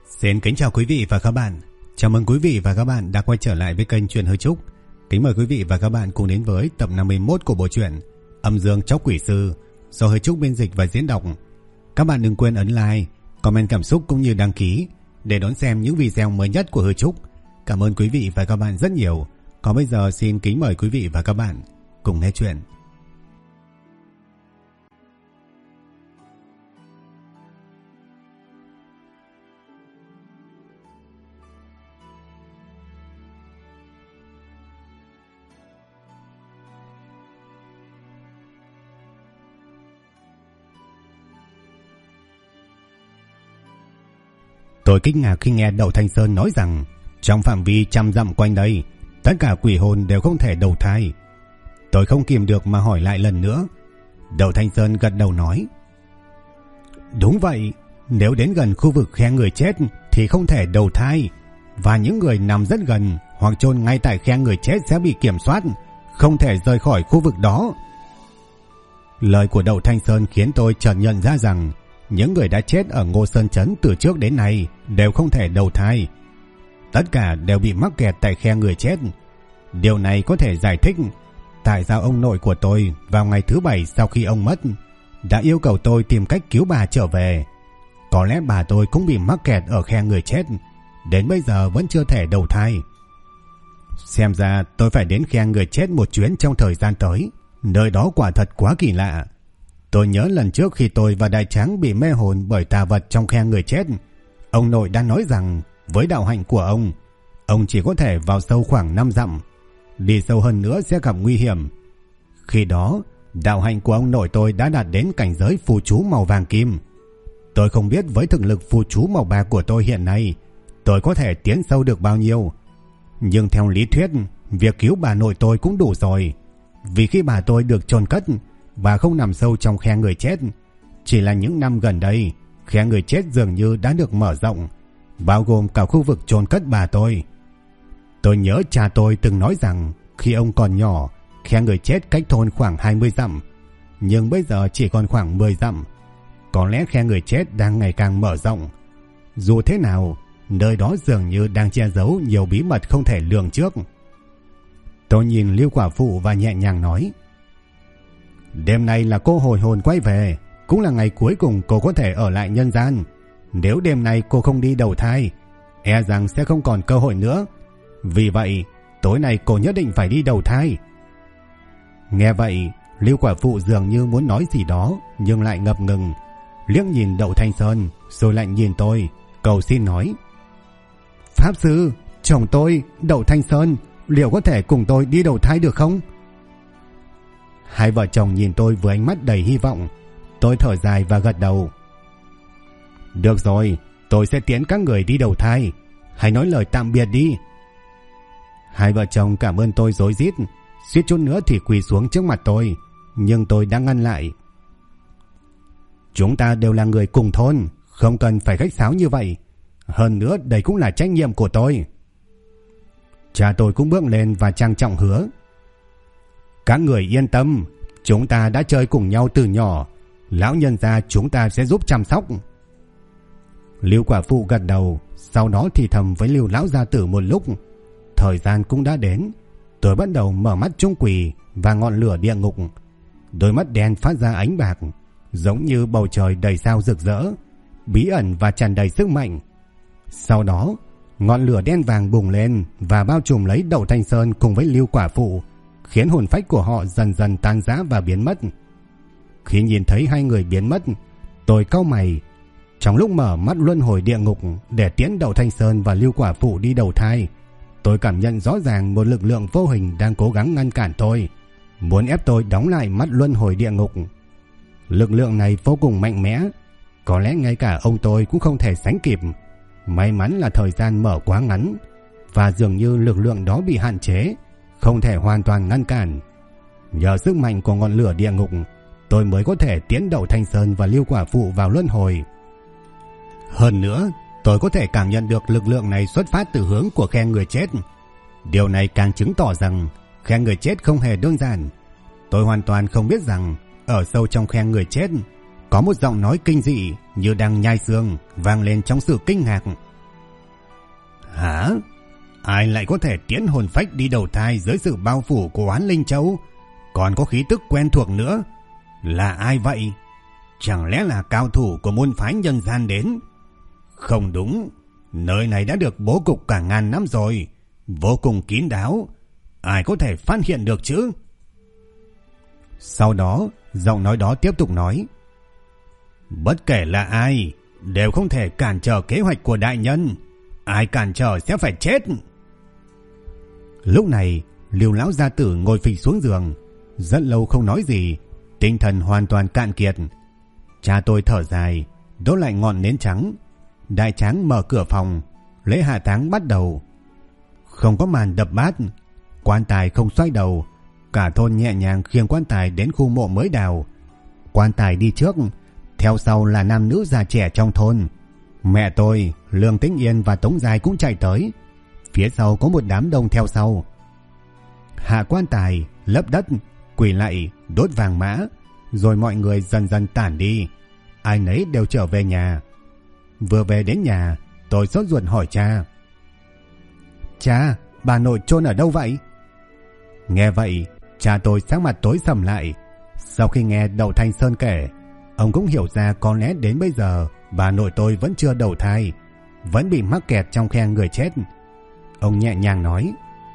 Xin kính chào quý vị và các bạn. Chào mừng quý vị và các bạn đã quay trở lại với kênh Truyện Hơi Trúc. Kính mời quý vị và các bạn cùng đến với tập 51 của bộ truyện Âm Dương Chóc Quỷ Sư do Hơi Trúc biên dịch và diễn đọc. Các bạn đừng quên ấn like, comment cảm xúc cũng như đăng ký để đón xem những video mới nhất của Hơi Trúc. Cảm ơn quý vị và các bạn rất nhiều. Còn bây giờ xin kính mời quý vị và các bạn cùng nghe chuyện. Tôi kinh ngạc khi nghe Đậu Thanh Sơn nói rằng trong phạm vi 100 dặm quanh đây, tất cả quỷ hồn đều không thể đầu thai. Tôi không kìm được mà hỏi lại lần nữa. Đậu Thanh Sơn gật đầu nói: Đúng vậy, nếu đến gần khu vực khe người chết thì không thể đầu thai, và những người nằm rất gần hoặc chôn ngay tại khe người chết sẽ bị kiểm soát, không thể rời khỏi khu vực đó. Lời của Đậu Thanh Sơn khiến tôi chợt nhận ra rằng những người đã chết ở Ngô Sơn Trấn từ trước đến nay đều không thể đầu thai. Tất cả đều bị mắc kẹt tại khe người chết. Điều này có thể giải thích tại sao ông nội của tôi vào ngày thứ 7 sau khi ông mất đã yêu cầu tôi tìm cách cứu bà trở về. Có lẽ bà tôi cũng bị mắc kẹt ở khe người chết, đến bây giờ vẫn chưa thể đầu thai. Xem ra tôi phải đến khe người chết một chuyến trong thời gian tới. Nơi đó quả thật quá kỳ lạ. Tôi nhớ lần trước khi tôi và Đại Tráng bị mê hồn bởi tà vật trong khe người chết, ông nội đã nói rằng với đạo hạnh của ông chỉ có thể vào sâu khoảng 5 dặm. Đi sâu hơn nữa sẽ gặp nguy hiểm. Khi đó, đạo hạnh của ông nội tôi đã đạt đến cảnh giới phù chú màu vàng kim. Tôi không biết với thực lực phù chú màu bạc của tôi hiện nay, tôi có thể tiến sâu được bao nhiêu. Nhưng theo lý thuyết, việc cứu bà nội tôi cũng đủ rồi. Vì khi bà tôi được chôn cất, bà không nằm sâu trong khe người chết. Chỉ là những năm gần đây, khe người chết dường như đã được mở rộng, bao gồm cả khu vực chôn cất bà tôi. Tôi nhớ cha tôi từng nói rằng khi ông còn nhỏ, khe người chết cách thôn khoảng 20 dặm, nhưng bây giờ chỉ còn khoảng 10 dặm. Có lẽ khe người chết đang ngày càng mở rộng. Dù thế nào, nơi đó dường như đang che giấu nhiều bí mật không thể lường trước. Tôi nhìn Lưu Quả Phụ và nhẹ nhàng nói: Đêm nay là cô hồi hồn quay về, cũng là ngày cuối cùng cô có thể ở lại nhân gian. Nếu đêm nay cô không đi đầu thai, e rằng sẽ không còn cơ hội nữa. Vì vậy, tối nay cô nhất định phải đi đầu thai. Nghe vậy, Lưu Quả Phụ dường như muốn nói gì đó, nhưng lại ngập ngừng, liếc nhìn Đậu Thanh Sơn, rồi lại nhìn tôi, cầu xin nói: Pháp sư, chồng tôi, Đậu Thanh Sơn, liệu có thể cùng tôi đi đầu thai được không? Hai vợ chồng nhìn tôi với ánh mắt đầy hy vọng. Tôi thở dài và gật đầu. Được rồi, tôi sẽ tiễn các người đi đầu thai. Hãy nói lời tạm biệt đi. Hai vợ chồng cảm ơn tôi rối rít, suýt chút nữa thì quỳ xuống trước mặt tôi, nhưng tôi đã ngăn lại. Chúng ta đều là người cùng thôn, không cần phải khách sáo như vậy. Hơn nữa đây cũng là trách nhiệm của tôi. Cha tôi cũng bước lên và trang trọng hứa: Các người yên tâm, chúng ta đã chơi cùng nhau từ nhỏ, lão nhân gia chúng ta sẽ giúp chăm sóc. Lưu Quả Phụ gật đầu, sau đó thì thầm với Lưu lão gia tử một lúc. Thời gian cũng đã đến. Tôi bắt đầu mở mắt trung quỷ và ngọn lửa địa ngục. Đôi mắt đen phát ra ánh bạc, giống như bầu trời đầy sao rực rỡ, bí ẩn và tràn đầy sức mạnh. Sau đó, ngọn lửa đen vàng bùng lên và bao trùm lấy Đậu Thanh Sơn cùng với Lưu Quả Phụ, khiến hồn phách của họ dần dần tan rã và biến mất. Khi nhìn thấy hai người biến mất, tôi cau mày. Trong lúc mở mắt luân hồi địa ngục để tiễn Đậu Thanh Sơn và Lưu Quả Phụ đi đầu thai, tôi cảm nhận rõ ràng một lực lượng vô hình đang cố gắng ngăn cản tôi, muốn ép tôi đóng lại mắt luân hồi địa ngục. Lực lượng này vô cùng mạnh mẽ, có lẽ ngay cả ông tôi cũng không thể sánh kịp. May mắn là thời gian mở quá ngắn, và dường như lực lượng đó bị hạn chế, không thể hoàn toàn ngăn cản. Nhờ sức mạnh của ngọn lửa địa ngục, tôi mới có thể tiễn Đậu Thanh Sơn và Lưu Quả Phụ vào luân hồi. Hơn nữa, tôi có thể cảm nhận được lực lượng này xuất phát từ hướng của khe người chết. Điều này càng chứng tỏ rằng khe người chết không hề đơn giản. Tôi hoàn toàn không biết rằng ở sâu trong khe người chết có một giọng nói kinh dị như đang nhai xương vang lên trong sự kinh ngạc. Hả? Ai lại có thể tiến hồn phách đi đầu thai dưới sự bao phủ của Oán Linh Châu? Còn có khí tức quen thuộc nữa. Là ai vậy? Chẳng lẽ là cao thủ của môn phái nhân gian đến? Không đúng. Nơi này đã được bố cục cả ngàn năm rồi. Vô cùng kín đáo. Ai có thể phát hiện được chứ? Sau đó, giọng nói đó tiếp tục nói. Bất kể là ai, đều không thể cản trở kế hoạch của đại nhân. Ai cản trở sẽ phải chết. Lúc này, Lưu lão gia tử ngồi phịch xuống giường, rất lâu không nói gì, tinh thần hoàn toàn cạn kiệt. Cha tôi thở dài, đốt lại ngọn nến trắng. Đại tráng mở cửa phòng, lễ hạ táng bắt đầu. Không có màn đập bát, quan tài không xoay đầu, cả thôn nhẹ nhàng khiêng quan tài đến khu mộ mới đào. Quan tài đi trước, theo sau là nam nữ già trẻ trong thôn. Mẹ tôi, Lương Tĩnh Yên và Tống Giai cũng chạy tới. Phía sau có một đám đông theo sau. Hạ quan tài, lấp đất, quỳ lạy, đốt vàng mã, rồi mọi người dần dần tản đi. Ai nấy đều trở về nhà. Vừa về đến nhà, tôi sốt ruột hỏi cha. Cha, bà nội chôn ở đâu vậy? Nghe vậy, cha tôi sắc mặt tối sầm lại. Sau khi nghe Đậu Thanh Sơn kể, ông cũng hiểu ra có lẽ đến bây giờ bà nội tôi vẫn chưa đầu thai, vẫn bị mắc kẹt trong khe người chết. Ông nhẹ nhàng nói.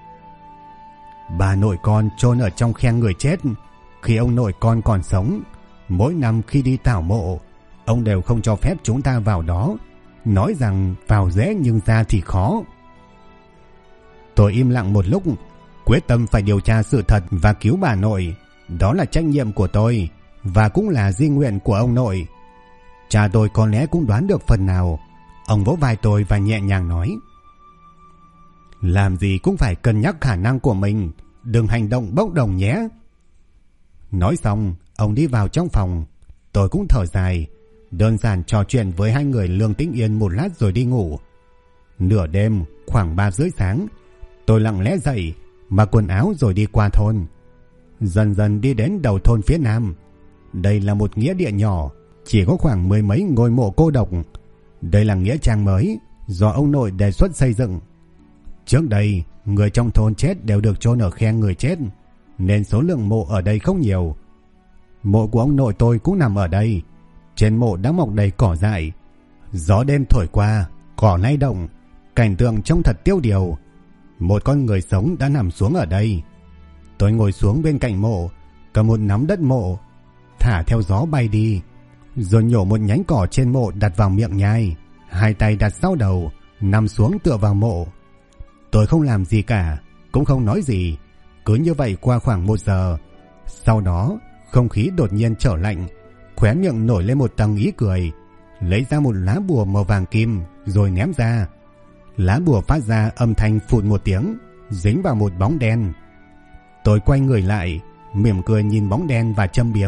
Bà nội con chôn ở trong khe người chết. Khi ông nội con còn sống, mỗi năm khi đi tảo mộ, ông đều không cho phép chúng ta vào đó, nói rằng vào dễ nhưng ra thì khó. Tôi im lặng một lúc, quyết tâm phải điều tra sự thật và cứu bà nội. Đó là trách nhiệm của tôi, và cũng là di nguyện của ông nội. Cha tôi có lẽ cũng đoán được phần nào. Ông vỗ vai tôi và nhẹ nhàng nói. Làm gì cũng phải cân nhắc khả năng của mình, đừng hành động bốc đồng nhé. Nói xong, ông đi vào trong phòng. Tôi cũng thở dài, đơn giản trò chuyện với hai người Lương Tĩnh Yên một lát rồi đi ngủ. Nửa đêm, khoảng 3 rưỡi sáng, tôi lặng lẽ dậy, mặc quần áo rồi đi qua thôn. Dần dần đi đến đầu thôn phía nam. Đây là một nghĩa địa nhỏ, chỉ có khoảng 10 mấy ngôi mộ cô độc. Đây là nghĩa trang mới do ông nội đề xuất xây dựng. Trước đây, người trong thôn chết đều được chôn ở khe người chết, nên số lượng mộ ở đây không nhiều. Mộ của ông nội tôi cũng nằm ở đây. Trên mộ đã mọc đầy cỏ dại. Gió đêm thổi qua, cỏ lay động, cảnh tượng trông thật tiêu điều. Một con người sống đã nằm xuống ở đây. Tôi ngồi xuống bên cạnh mộ, cầm một nắm đất mộ, thả theo gió bay đi, rồi nhổ một nhánh cỏ trên mộ đặt vào miệng nhai, hai tay đặt sau đầu, nằm xuống tựa vào mộ. Tôi không làm gì cả, cũng không nói gì. Cứ như vậy qua khoảng 1 giờ. Sau đó, không khí đột nhiên trở lạnh, khóe miệng nổi lên một tầng ý cười, lấy ra một lá bùa màu vàng kim rồi ném ra. Lá bùa phát ra âm thanh phụt một tiếng, dính vào một bóng đen. Tôi quay người lại, mỉm cười nhìn bóng đen và châm biếm.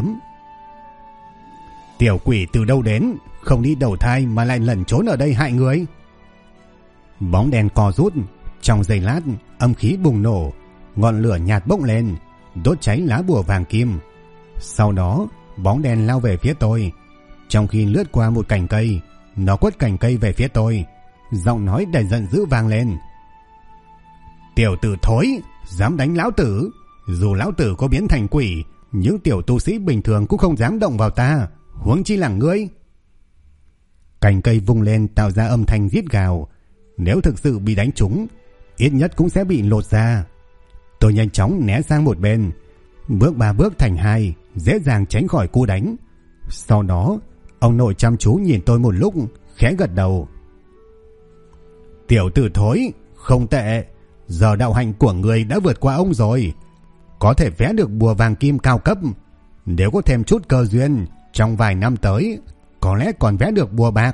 Tiểu quỷ từ đâu đến, không đi đầu thai mà lại lẩn trốn ở đây hại người. Bóng đen co rút, trong giây lát âm khí bùng nổ, ngọn lửa nhạt bốc lên, đốt cháy lá bùa vàng kim. Sau đó bóng đen lao về phía tôi. Trong khi lướt qua một cành cây, nó quất cành cây về phía tôi, giọng nói đầy giận dữ vang lên. Tiểu tử thối, dám đánh lão tử. Dù lão tử có biến thành quỷ, những tiểu tu sĩ bình thường cũng không dám động vào ta, huống chi là ngươi. Cành cây vung lên tạo ra âm thanh rít gào. Nếu thực sự bị đánh trúng, ít nhất cũng sẽ bị lột ra. Tôi nhanh chóng né sang một bên, bước 3 bước thành 2, dễ dàng tránh khỏi cú đánh. Sau đó, ông nội chăm chú nhìn tôi một lúc, khẽ gật đầu. Tiểu tử thối, không tệ. Giờ đạo hạnh của người đã vượt qua ông rồi, có thể vẽ được bùa vàng kim cao cấp. Nếu có thêm chút cơ duyên, trong vài năm tới có lẽ còn vẽ được bùa bạc.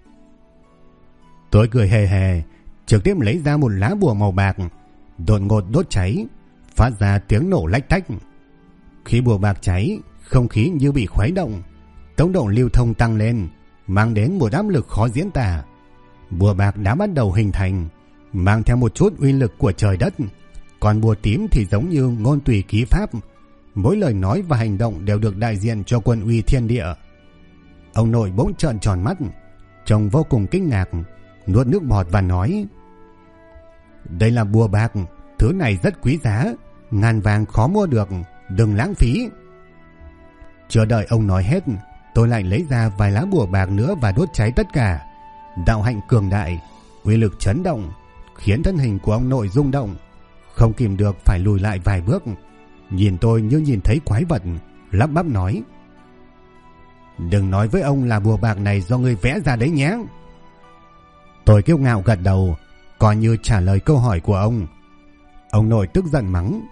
Tôi cười hề hề, trực tiếp lấy ra một lá bùa màu bạc, đột ngột đốt cháy, phát ra tiếng nổ lách tách. Khi bùa bạc cháy, không khí như bị khuấy động, tốc độ lưu thông tăng lên, mang đến một áp lực khó diễn tả. Bùa bạc đã bắt đầu hình thành, mang theo một chút uy lực của trời đất. Còn bùa tím thì giống như ngôn tùy ký pháp, mỗi lời nói và hành động đều được đại diện cho quân uy thiên địa. Ông nội bỗng trợn tròn mắt, trông vô cùng kinh ngạc, nuốt nước bọt và nói. Đây là bùa bạc, thứ này rất quý giá, ngàn vàng khó mua được, đừng lãng phí. Chưa đợi ông nói hết, tôi lại lấy ra vài lá bùa bạc nữa và đốt cháy tất cả. Đạo hạnh cường đại, uy lực chấn động, khiến thân hình của ông nội rung động, không kìm được phải lùi lại vài bước. Nhìn tôi như nhìn thấy quái vật, lắp bắp nói: "Đừng nói với ông là bùa bạc này do ngươi vẽ ra đấy nhé." Tôi kiêu ngạo gật đầu, coi như trả lời câu hỏi của ông. Ông nội tức giận mắng: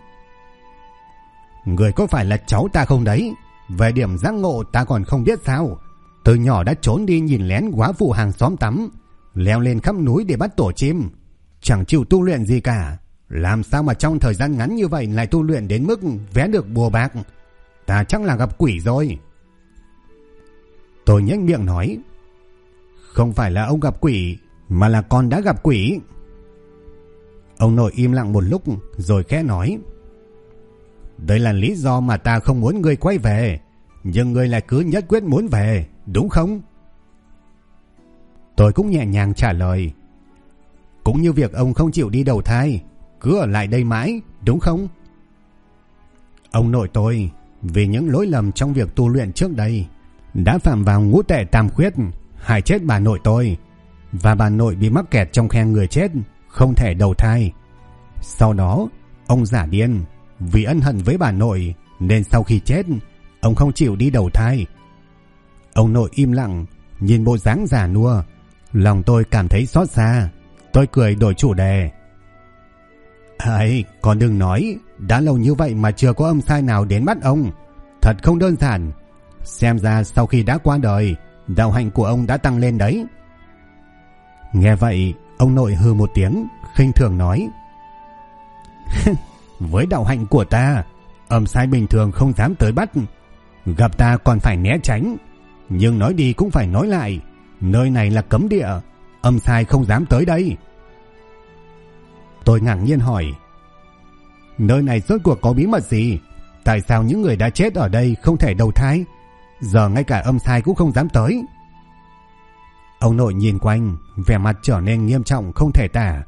"Người có phải là cháu ta không đấy? Về điểm giác ngộ ta còn không biết sao? Từ nhỏ đã trốn đi nhìn lén góa phụ hàng xóm tắm, leo lên khắp núi để bắt tổ chim, chẳng chịu tu luyện gì cả. Làm sao mà trong thời gian ngắn như vậy lại tu luyện đến mức vẽ được bùa bạc? Ta chắc là gặp quỷ rồi." Tôi nhếch miệng nói: "Không phải là ông gặp quỷ, mà là con đã gặp quỷ." Ông nội im lặng một lúc rồi khẽ nói: "Đây là lý do mà ta không muốn ngươi quay về, nhưng ngươi lại cứ nhất quyết muốn về, đúng không?" Tôi cũng nhẹ nhàng trả lời: "Cũng như việc ông không chịu đi đầu thai, cứ ở lại đây mãi, đúng không?" Ông nội tôi vì những lỗi lầm trong việc tu luyện trước đây đã phạm vào ngũ tệ tam khuyết, hại chết bà nội tôi, và bà nội bị mắc kẹt trong khe người chết, không thể đầu thai. Sau đó ông giả điên, vì ân hận với bà nội nên sau khi chết ông không chịu đi đầu thai. Ông nội im lặng nhìn bộ dáng già nua, lòng tôi cảm thấy xót xa. Tôi cười đổi chủ đề: "Ấy, còn đừng nói, đã lâu như vậy mà chưa có âm sai nào đến bắt ông, thật không đơn giản. Xem ra sau khi đã qua đời, đạo hạnh của ông đã tăng lên đấy." Nghe vậy, ông nội hừ một tiếng, khinh thường nói: "Với đạo hạnh của ta, âm sai bình thường không dám tới bắt, gặp ta còn phải né tránh. Nhưng nói đi cũng phải nói lại, nơi này là cấm địa, âm sai không dám tới đây." Tôi ngạc nhiên hỏi: "Nơi này rốt cuộc có bí mật gì? Tại sao những người đã chết ở đây không thể đầu thai? Giờ ngay cả âm sai cũng không dám tới." Ông nội nhìn quanh, vẻ mặt trở nên nghiêm trọng không thể tả.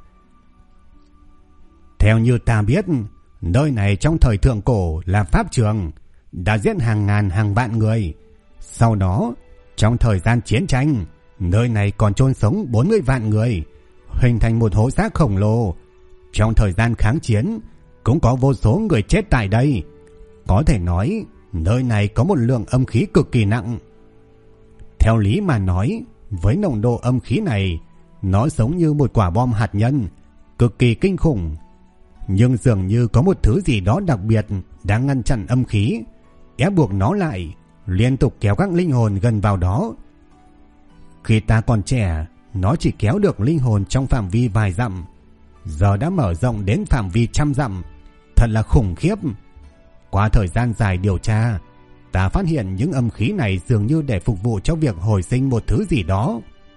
"Theo như ta biết, nơi này trong thời thượng cổ là pháp trường, đã giết hàng ngàn hàng vạn người. Sau đó, trong thời gian chiến tranh, nơi này còn chôn sống 40 vạn người, hình thành một hố xác khổng lồ. Trong thời gian kháng chiến, cũng có vô số người chết tại đây. Có thể nói, nơi này có một lượng âm khí cực kỳ nặng. Theo lý mà nói, với nồng độ âm khí này, nó giống như một quả bom hạt nhân, cực kỳ kinh khủng. Nhưng dường như có một thứ gì đó đặc biệt đang ngăn chặn âm khí, ép buộc nó lại, liên tục kéo các linh hồn gần vào đó. Khi ta còn trẻ, nó chỉ kéo được linh hồn trong phạm vi vài dặm, giờ đã mở rộng đến phạm vi trăm dặm, thật là khủng khiếp. Qua thời gian dài điều tra, ta phát hiện những âm khí này dường như để phục vụ cho việc hồi sinh một thứ gì đó."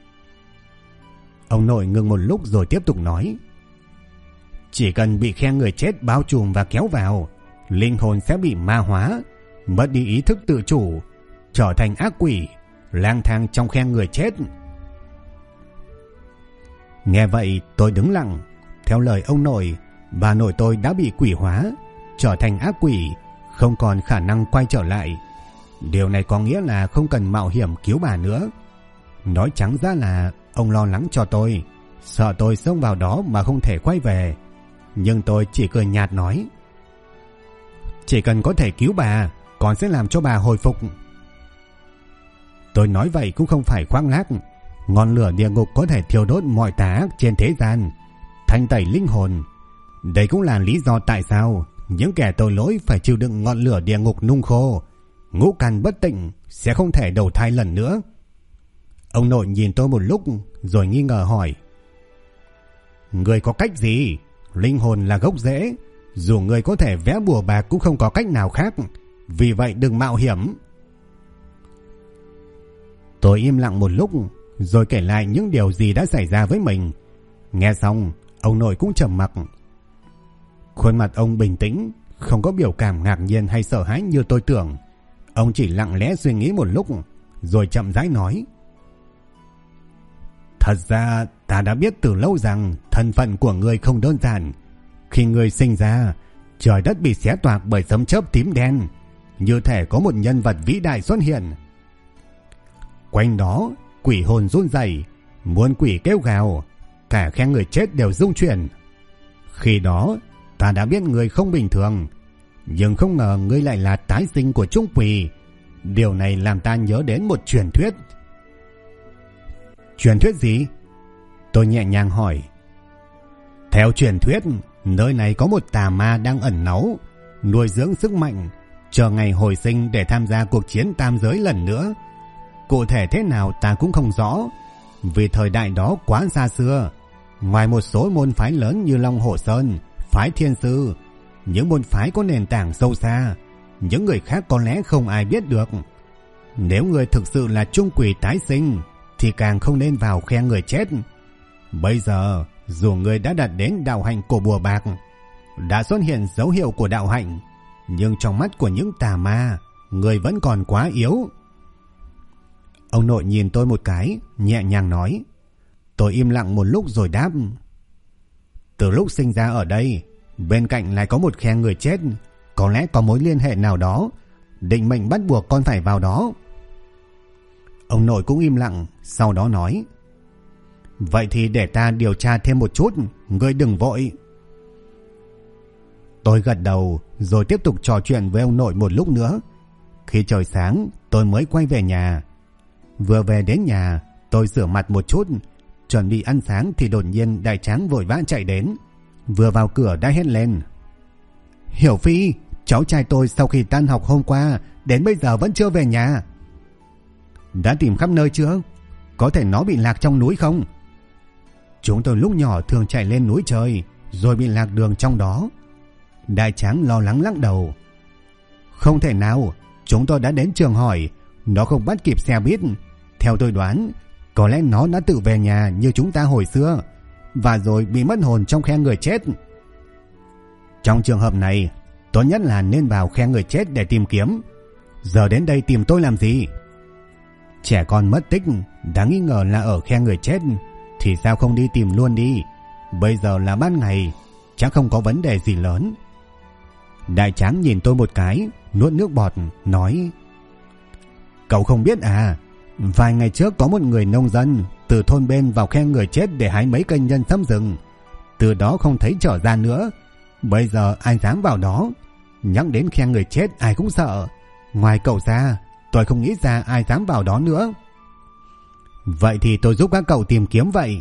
Ông nội ngừng một lúc rồi tiếp tục nói: "Chỉ cần bị khe người chết bao trùm và kéo vào, linh hồn sẽ bị ma hóa, mất đi ý thức tự chủ, trở thành ác quỷ, lang thang trong khe người chết." Nghe vậy tôi đứng lặng. Theo lời ông nội, bà nội tôi đã bị quỷ hóa, trở thành ác quỷ, không còn khả năng quay trở lại. Điều này có nghĩa là không cần mạo hiểm cứu bà nữa. Nói trắng ra là ông lo lắng cho tôi, sợ tôi xông vào đó mà không thể quay về. Nhưng tôi chỉ cười nhạt nói: "Chỉ cần có thể cứu bà, con sẽ làm cho bà hồi phục." Tôi nói vậy cũng không phải khoác lác. Ngọn lửa địa ngục có thể thiêu đốt mọi tà ác trên thế gian, thanh tẩy linh hồn. Đây cũng là lý do tại sao những kẻ tội lỗi phải chịu đựng ngọn lửa địa ngục nung khô, ngũ càn bất tịnh, sẽ không thể đầu thai lần nữa. Ông nội nhìn tôi một lúc rồi nghi ngờ hỏi: "Người có cách gì? Linh hồn là gốc rễ, dù người có thể vẽ bùa bạc cũng không có cách nào khác, vì vậy đừng mạo hiểm." Tôi im lặng một lúc rồi kể lại những điều gì đã xảy ra với mình. Nghe xong, ông nội cũng trầm mặc. Khuôn mặt ông bình tĩnh, không có biểu cảm ngạc nhiên hay sợ hãi như tôi tưởng. Ông chỉ lặng lẽ suy nghĩ một lúc rồi chậm rãi nói: "Thật ra ta đã biết từ lâu rằng thân phận của ngươi không đơn giản. Khi ngươi sinh ra, trời đất bị xé toạc bởi sấm chớp tím đen, như thể có một nhân vật vĩ đại xuất hiện. Quanh đó, quỷ hồn run rẩy, muôn quỷ kêu gào, cả khe người chết đều rung chuyển. Khi đó, ta đã biết ngươi không bình thường, nhưng không ngờ ngươi lại là tái sinh của Trung Quỷ. Điều này làm ta nhớ đến một truyền thuyết. Truyền thuyết gì? Tôi nhẹ nhàng hỏi. Theo truyền thuyết, nơi này có một tà ma đang ẩn náu, nuôi dưỡng sức mạnh, chờ ngày hồi sinh để tham gia cuộc chiến tam giới lần nữa. Cụ thể thế nào ta cũng không rõ, vì thời đại đó quá xa xưa. Ngoài một số môn phái lớn như Long Hổ Sơn, phái Thiên Sư, những môn phái có nền tảng sâu xa, những người khác có lẽ không ai biết được. Nếu người thực sự là Trung Quỷ tái sinh thì càng không nên vào khe người chết. Bây giờ, dù người đã đạt đến đạo hạnh của bùa bạc, đã xuất hiện dấu hiệu của đạo hạnh, nhưng trong mắt của những tà ma, người vẫn còn quá yếu. Ông nội nhìn tôi một cái, nhẹ nhàng nói. Tôi im lặng một lúc rồi đáp. Từ lúc sinh ra ở đây, bên cạnh lại có một khe người chết, có lẽ có mối liên hệ nào đó, định mệnh bắt buộc con phải vào đó. Ông nội cũng im lặng, sau đó nói. Vậy thì để ta điều tra thêm một chút, ngươi đừng vội. Tôi gật đầu rồi tiếp tục trò chuyện với ông nội một lúc nữa. Khi trời sáng, tôi mới quay về nhà. Vừa về đến nhà, tôi rửa mặt một chút, chuẩn bị ăn sáng thì đột nhiên Đại Tráng vội vã chạy đến. Vừa vào cửa đã hét lên. Hiểu Phi, cháu trai tôi sau khi tan học hôm qua đến bây giờ vẫn chưa về nhà. Đã tìm khắp nơi chưa? Có thể nó bị lạc trong núi không? Chúng tôi lúc nhỏ thường chạy lên núi chơi, rồi bị lạc đường trong đó. Đại Tráng lo lắng lắc đầu. Không thể nào, chúng tôi đã đến trường hỏi, nó không bắt kịp xe buýt. Theo tôi đoán, có lẽ nó đã tự về nhà như chúng ta hồi xưa, và rồi bị mất hồn trong khe người chết. Trong trường hợp này, tốt nhất là nên vào khe người chết để tìm kiếm. Giờ đến đây tìm tôi làm gì? Trẻ con mất tích, đáng nghi ngờ là ở khe người chết, thì sao không đi tìm luôn đi? Bây giờ là ban ngày, chắc không có vấn đề gì lớn. Đại Tráng nhìn tôi một cái, nuốt nước bọt, nói. Cậu không biết à, vài ngày trước có một người nông dân từ thôn bên vào khe người chết để hái mấy cây nhân sâm rừng. Từ đó không thấy trở ra nữa. Bây giờ ai dám vào đó? Nhắc đến khe người chết ai cũng sợ. Ngoài cậu ra, tôi không nghĩ ra ai dám vào đó nữa. Vậy thì tôi giúp các cậu tìm kiếm vậy.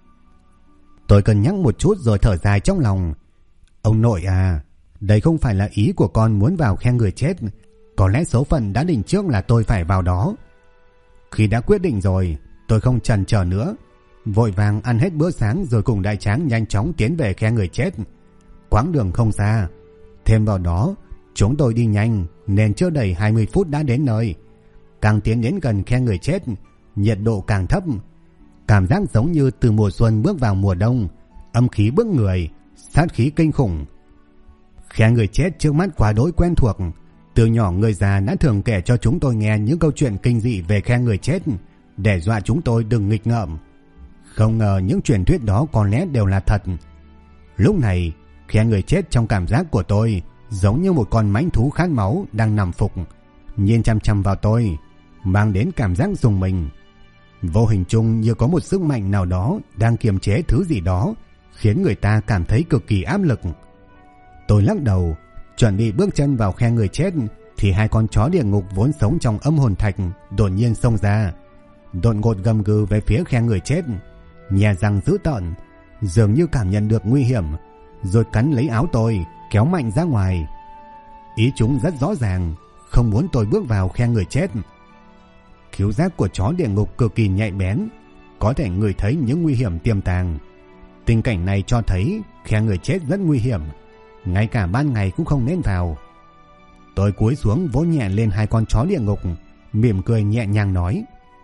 Tôi cân nhắc một chút rồi thở dài trong lòng. Ông nội à, đây không phải là ý của con muốn vào khe người chết. Có lẽ số phận đã định trước là tôi phải vào đó. Khi đã quyết định rồi, tôi không chần chờ nữa, vội vàng ăn hết bữa sáng rồi cùng Đại Tráng nhanh chóng tiến về khe người chết. Quãng đường không xa, thêm vào đó chúng tôi đi nhanh nên chưa đầy 20 phút đã đến nơi. Càng tiến đến gần khe người chết, nhiệt độ càng thấp, cảm giác giống như từ mùa xuân bước vào mùa đông, âm khí bức người, sát khí kinh khủng. Khe người chết trước mắt quá đối quen thuộc. Từ nhỏ người già đã thường kể cho chúng tôi nghe những câu chuyện kinh dị về khe người chết, để dọa chúng tôi đừng nghịch ngợm. Không ngờ những truyền thuyết đó có lẽ đều là thật. Lúc này, khe người chết trong cảm giác của tôi giống như một con mãnh thú khát máu đang nằm phục, nhìn chăm chăm vào tôi, mang đến cảm giác rùng mình. Vô hình chung như có một sức mạnh nào đó đang kiềm chế thứ gì đó, khiến người ta cảm thấy cực kỳ áp lực. Tôi lắc đầu, chuẩn bị bước chân vào khe người chết, thì hai con chó địa ngục vốn sống trong âm hồn thạch đột nhiên xông ra, đột ngột gầm gừ về phía khe người chết, nhè răng dữ tợn, dường như cảm nhận được nguy hiểm, rồi cắn lấy áo tôi, kéo mạnh ra ngoài. Ý chúng rất rõ ràng, không muốn tôi bước vào khe người chết. Khứu giác của chó địa ngục cực kỳ nhạy bén, có thể ngửi thấy những nguy hiểm tiềm tàng. Tình cảnh này cho thấy khe người chết rất nguy hiểm, ngay cả ban ngày cũng không nên vào. Tôi cúi xuống vỗ nhẹ lên hai con chó địa ngục, mỉm cười nhẹ nhàng nói.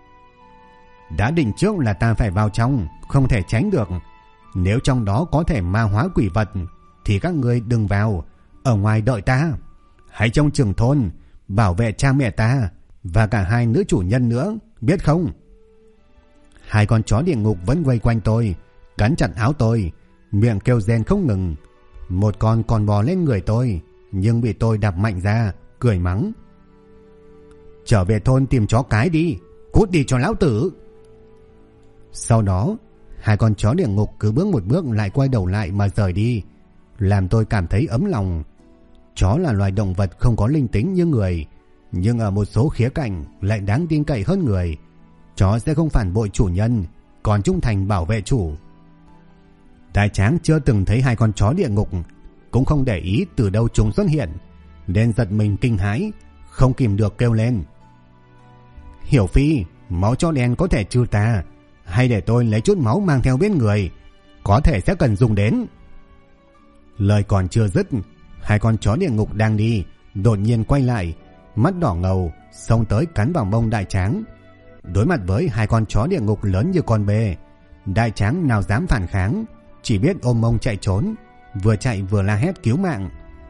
Đã định trước là ta phải vào trong, không thể tránh được. Nếu trong đó có thể ma hóa quỷ vật thì các ngươi đừng vào, ở ngoài đợi ta. Hãy trông chừng thôn, bảo vệ cha mẹ ta và cả hai nữ chủ nhân nữa, biết không? Hai con chó địa ngục vẫn vây quanh tôi, cắn chặt áo tôi, miệng kêu rên không ngừng. Một con còn bò lên người tôi, nhưng bị tôi đạp mạnh ra, cười mắng: "Trở về thôn tìm chó cái đi, cút đi cho lão tử." Sau đó, hai con chó địa ngục cứ bước một bước lại quay đầu lại mà rời đi, làm tôi cảm thấy ấm lòng. Chó là loài động vật không có linh tính như người, nhưng ở một số khía cạnh lại đáng tin cậy hơn người. Chó sẽ không phản bội chủ nhân, còn trung thành bảo vệ chủ. Đại Tráng chưa từng thấy hai con chó địa ngục, cũng không để ý từ đâu chúng xuất hiện, nên giật mình kinh hãi, không kìm được kêu lên: "Hiểu Phi, máu chó đen có thể trừ tà, hay để tôi lấy chút máu mang theo bên người, có thể sẽ cần dùng đến." Lời còn chưa dứt, hai con chó địa ngục đang đi đột nhiên quay lại, mắt đỏ ngầu xông tới cắn vào mông Đại Tráng. Đối mặt với hai con chó địa ngục lớn như con bê, Đại Tráng nào dám phản kháng, chỉ biết ôm mông chạy trốn, vừa chạy vừa la hét cứu mạng.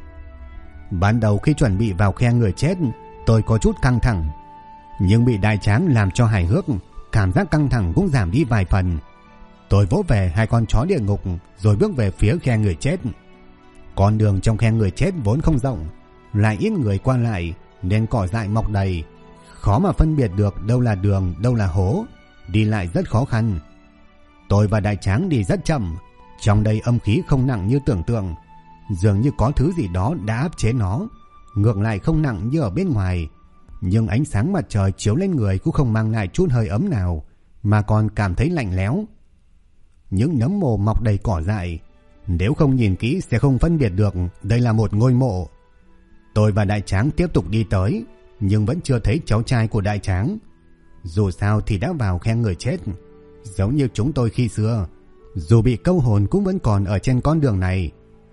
Ban đầu khi chuẩn bị vào khe người chết, tôi có chút căng thẳng, nhưng bị Đại Tráng làm cho hài hước, cảm giác căng thẳng cũng giảm đi vài phần. Tôi vỗ về hai con chó địa ngục rồi bước về phía khe người chết. Con đường trong khe người chết vốn không rộng, lại ít người qua lại nên cỏ dại mọc đầy, khó mà phân biệt được đâu là đường đâu là hố, đi lại rất khó khăn. Tôi và Đại Tráng đi rất chậm, trong đây âm khí không nặng như tưởng tượng, dường như có thứ gì đó đã áp chế nó, ngược lại không nặng như ở bên ngoài. Nhưng ánh sáng mặt trời chiếu lên người cũng không mang lại chút hơi ấm nào, mà còn cảm thấy lạnh lẽo. Những nấm mồ mọc đầy cỏ dại, nếu không nhìn kỹ sẽ không phân biệt được đây là một ngôi mộ. Tôi và Đại Tráng tiếp tục đi tới, nhưng vẫn chưa thấy cháu trai của Đại Tráng. Dù sao thì đã vào khe người chết, giống như chúng tôi khi xưa, dù bị câu hồn cũng vẫn còn ở trên con đường này.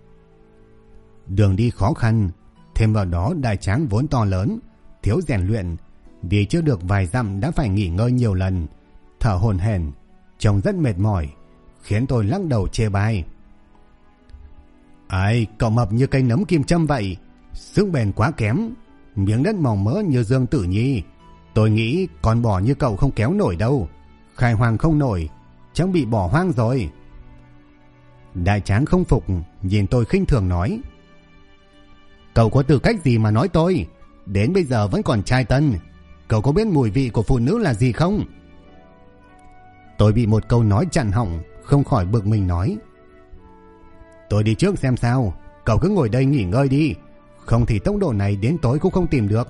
Đường đi khó khăn, thêm vào đó Đại Tráng vốn to lớn, thiếu rèn luyện, đi chưa được vài dặm đã phải nghỉ ngơi nhiều lần, thở hổn hển, trông rất mệt mỏi, khiến tôi lắc đầu chê bai: "Ai, cậu mập như cây nấm kim châm vậy, sức bền quá kém, miếng đất màu mỡ như Dương Tử Nhi. Tôi nghĩ con bò như cậu không kéo nổi đâu, khai hoang không nổi, chắc bị bỏ hoang rồi." Đại Tráng không phục, nhìn tôi khinh thường nói: "Cậu có tư cách gì mà nói tôi? Đến bây giờ vẫn còn trai tân, cậu có biết mùi vị của phụ nữ là gì không?" Tôi bị một câu nói chặn họng, không khỏi bực mình nói: "Tôi đi trước xem sao, cậu cứ ngồi đây nghỉ ngơi đi, không thì tốc độ này đến tối cũng không tìm được."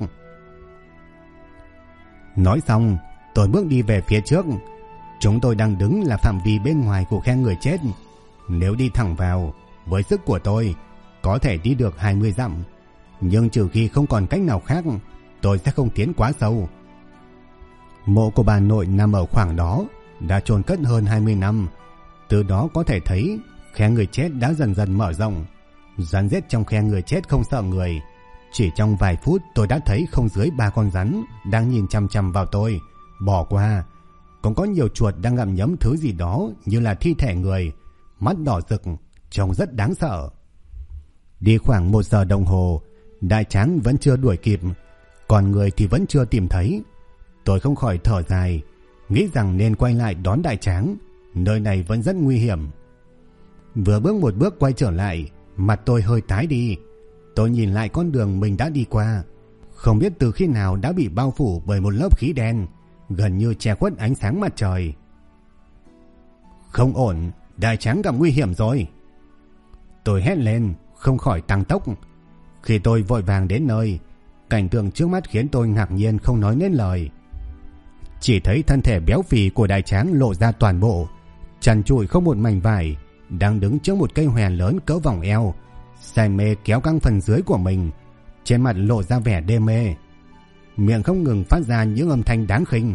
Nói xong, tôi bước đi về phía trước. Chúng tôi đang đứng là phạm vi bên ngoài của khe người chết. Nếu đi thẳng vào, với sức của tôi, có thể đi được 20 dặm. Nhưng trừ khi không còn cách nào khác, tôi sẽ không tiến quá sâu. Mộ của bà nội nằm ở khoảng đó, đã chôn cất hơn 20 năm. Từ đó có thể thấy khe người chết đã dần dần mở rộng. Rắn rết trong khe người chết không sợ người. Chỉ trong vài phút tôi đã thấy không dưới 3 con rắn đang nhìn chằm chằm vào tôi, bỏ qua. Còn có nhiều chuột đang gặm nhấm thứ gì đó như là thi thể người, mắt đỏ rực, trông rất đáng sợ. Đi khoảng 1 giờ đồng hồ, Đại Tráng vẫn chưa đuổi kịp, còn người thì vẫn chưa tìm thấy. Tôi không khỏi thở dài, nghĩ rằng nên quay lại đón Đại Tráng, nơi này vẫn rất nguy hiểm. Vừa bước một bước quay trở lại, mặt tôi hơi tái đi. Tôi nhìn lại con đường mình đã đi qua, không biết từ khi nào đã bị bao phủ bởi một lớp khí đen, gần như che khuất ánh sáng mặt trời. Không ổn, Đại Tráng gặp nguy hiểm rồi. Tôi hét lên, không khỏi tăng tốc. Khi tôi vội vàng đến nơi, cảnh tượng trước mắt khiến tôi ngạc nhiên không nói nên lời. Chỉ thấy thân thể béo phì của Đại Tráng lộ ra toàn bộ, trần trụi không một mảnh vải, đang đứng trước một cây hoè lớn cỡ vòng eo, say mê kéo căng phần dưới của mình, trên mặt lộ ra vẻ đê mê, miệng không ngừng phát ra những âm thanh đáng khinh.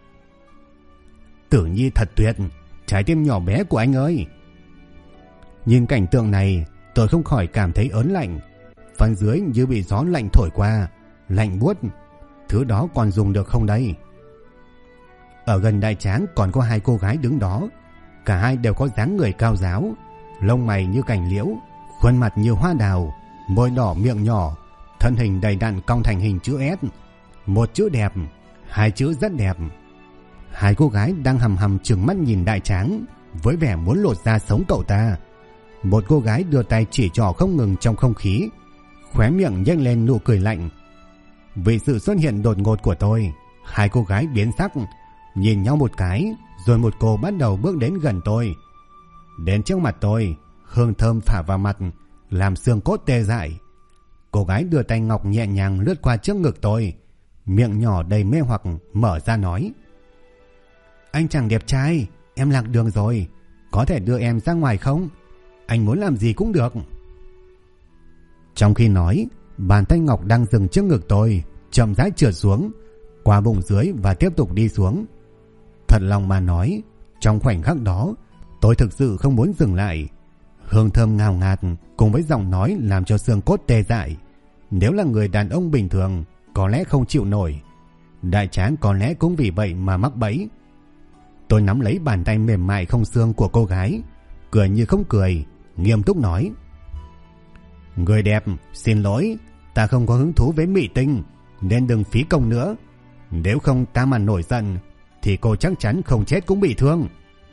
Tử Nhi thật tuyệt, trái tim nhỏ bé của anh ơi. Nhìn cảnh tượng này, tôi không khỏi cảm thấy ớn lạnh, phần dưới như bị gió lạnh thổi qua, lạnh buốt. Thứ đó còn dùng được không đây? Ở gần Đại Tráng còn có 2 cô gái đứng đó, cả hai đều có dáng người cao ráo, lông mày như cành liễu, khuôn mặt như hoa đào, môi đỏ miệng nhỏ, thân hình đầy đặn cong thành hình chữ S. Một chữ đẹp, 2 chữ rất đẹp. Hai cô gái đang hầm hầm trừng mắt nhìn Đại Tráng với vẻ muốn lột da sống cậu ta. Một cô gái đưa tay chỉ trỏ không ngừng trong không khí, khóe miệng nhếch lên nụ cười lạnh. Vì sự xuất hiện đột ngột của tôi, hai cô gái biến sắc, nhìn nhau một cái, rồi một cô bắt đầu bước đến gần tôi. Đến trước mặt tôi, hương thơm phả vào mặt, làm xương cốt tê dại. Cô gái đưa tay ngọc nhẹ nhàng lướt qua trước ngực tôi, miệng nhỏ đầy mê hoặc mở ra nói: Anh chàng đẹp trai, em lạc đường rồi, có thể đưa em ra ngoài không? Anh muốn làm gì cũng được. Trong khi nói, bàn tay ngọc đang dừng trước ngực tôi chậm rãi trượt xuống, qua bụng dưới và tiếp tục đi xuống. Thật lòng mà nói, trong khoảnh khắc đó, tôi thực sự không muốn dừng lại. Hương thơm ngào ngạt cùng với giọng nói làm cho xương cốt tê dại. Nếu là người đàn ông bình thường, có lẽ không chịu nổi. Đại Tráng có lẽ cũng vì vậy mà mắc bẫy. Tôi nắm lấy bàn tay mềm mại không xương của cô gái, cười như không cười, nghiêm túc nói: Người đẹp, xin lỗi, ta không có hứng thú với mỹ tinh, nên đừng phí công nữa. Nếu không ta mà nổi giận thì cô chắc chắn không chết cũng bị thương.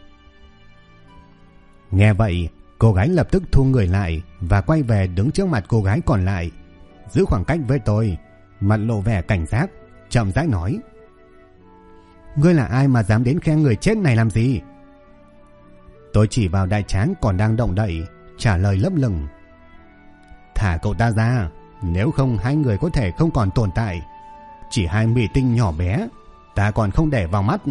Nghe vậy, cô gái lập tức thu người lại và quay về đứng trước mặt cô gái còn lại, giữ khoảng cách với tôi, mặt lộ vẻ cảnh giác, chậm rãi nói: Ngươi là ai mà dám đến khen người chết này làm gì? Tôi chỉ vào Đại Tráng còn đang động đậy, trả lời lấp lửng: Thả cậu ta ra, nếu không hai người có thể không còn tồn tại. Chỉ hai mỹ tinh nhỏ bé, ta còn không để vào mắt.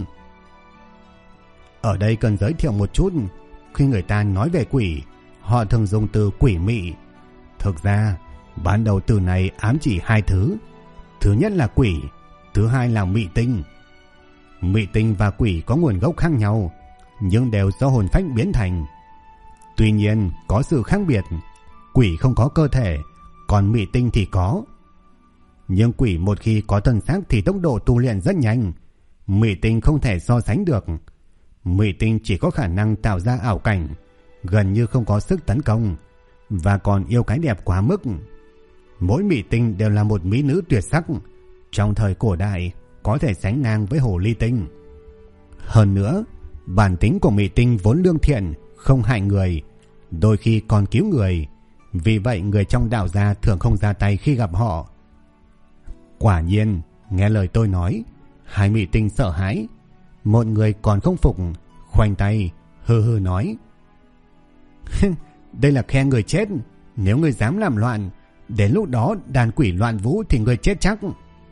Ở đây cần giới thiệu một chút, khi người ta nói về quỷ, họ thường dùng từ quỷ mị. Thực ra, ban đầu từ này ám chỉ hai thứ. Thứ nhất là quỷ, thứ hai là mị tinh. Mị tinh và quỷ có nguồn gốc khác nhau, nhưng đều do hồn phách biến thành. Tuy nhiên, có sự khác biệt. Quỷ không có cơ thể, còn mị tinh thì có. Nhưng quỷ một khi có thân xác thì tốc độ tu luyện rất nhanh. Mị tinh không thể so sánh được. Mị tinh chỉ có khả năng tạo ra ảo cảnh, gần như không có sức tấn công, và còn yêu cái đẹp quá mức. Mỗi mị tinh đều là một mỹ nữ tuyệt sắc, trong thời cổ đại có thể sánh ngang với hồ ly tinh. Hơn nữa, bản tính của mị tinh vốn lương thiện, không hại người, đôi khi còn cứu người. Vì vậy người trong đạo gia thường không ra tay khi gặp họ. Quả nhiên, nghe lời tôi nói, hai mị tinh sợ hãi. Một người còn không phục, khoanh tay hừ hừ nói: Đây là khen người chết, nếu người dám làm loạn, đến lúc đó đàn quỷ loạn vũ thì người chết chắc.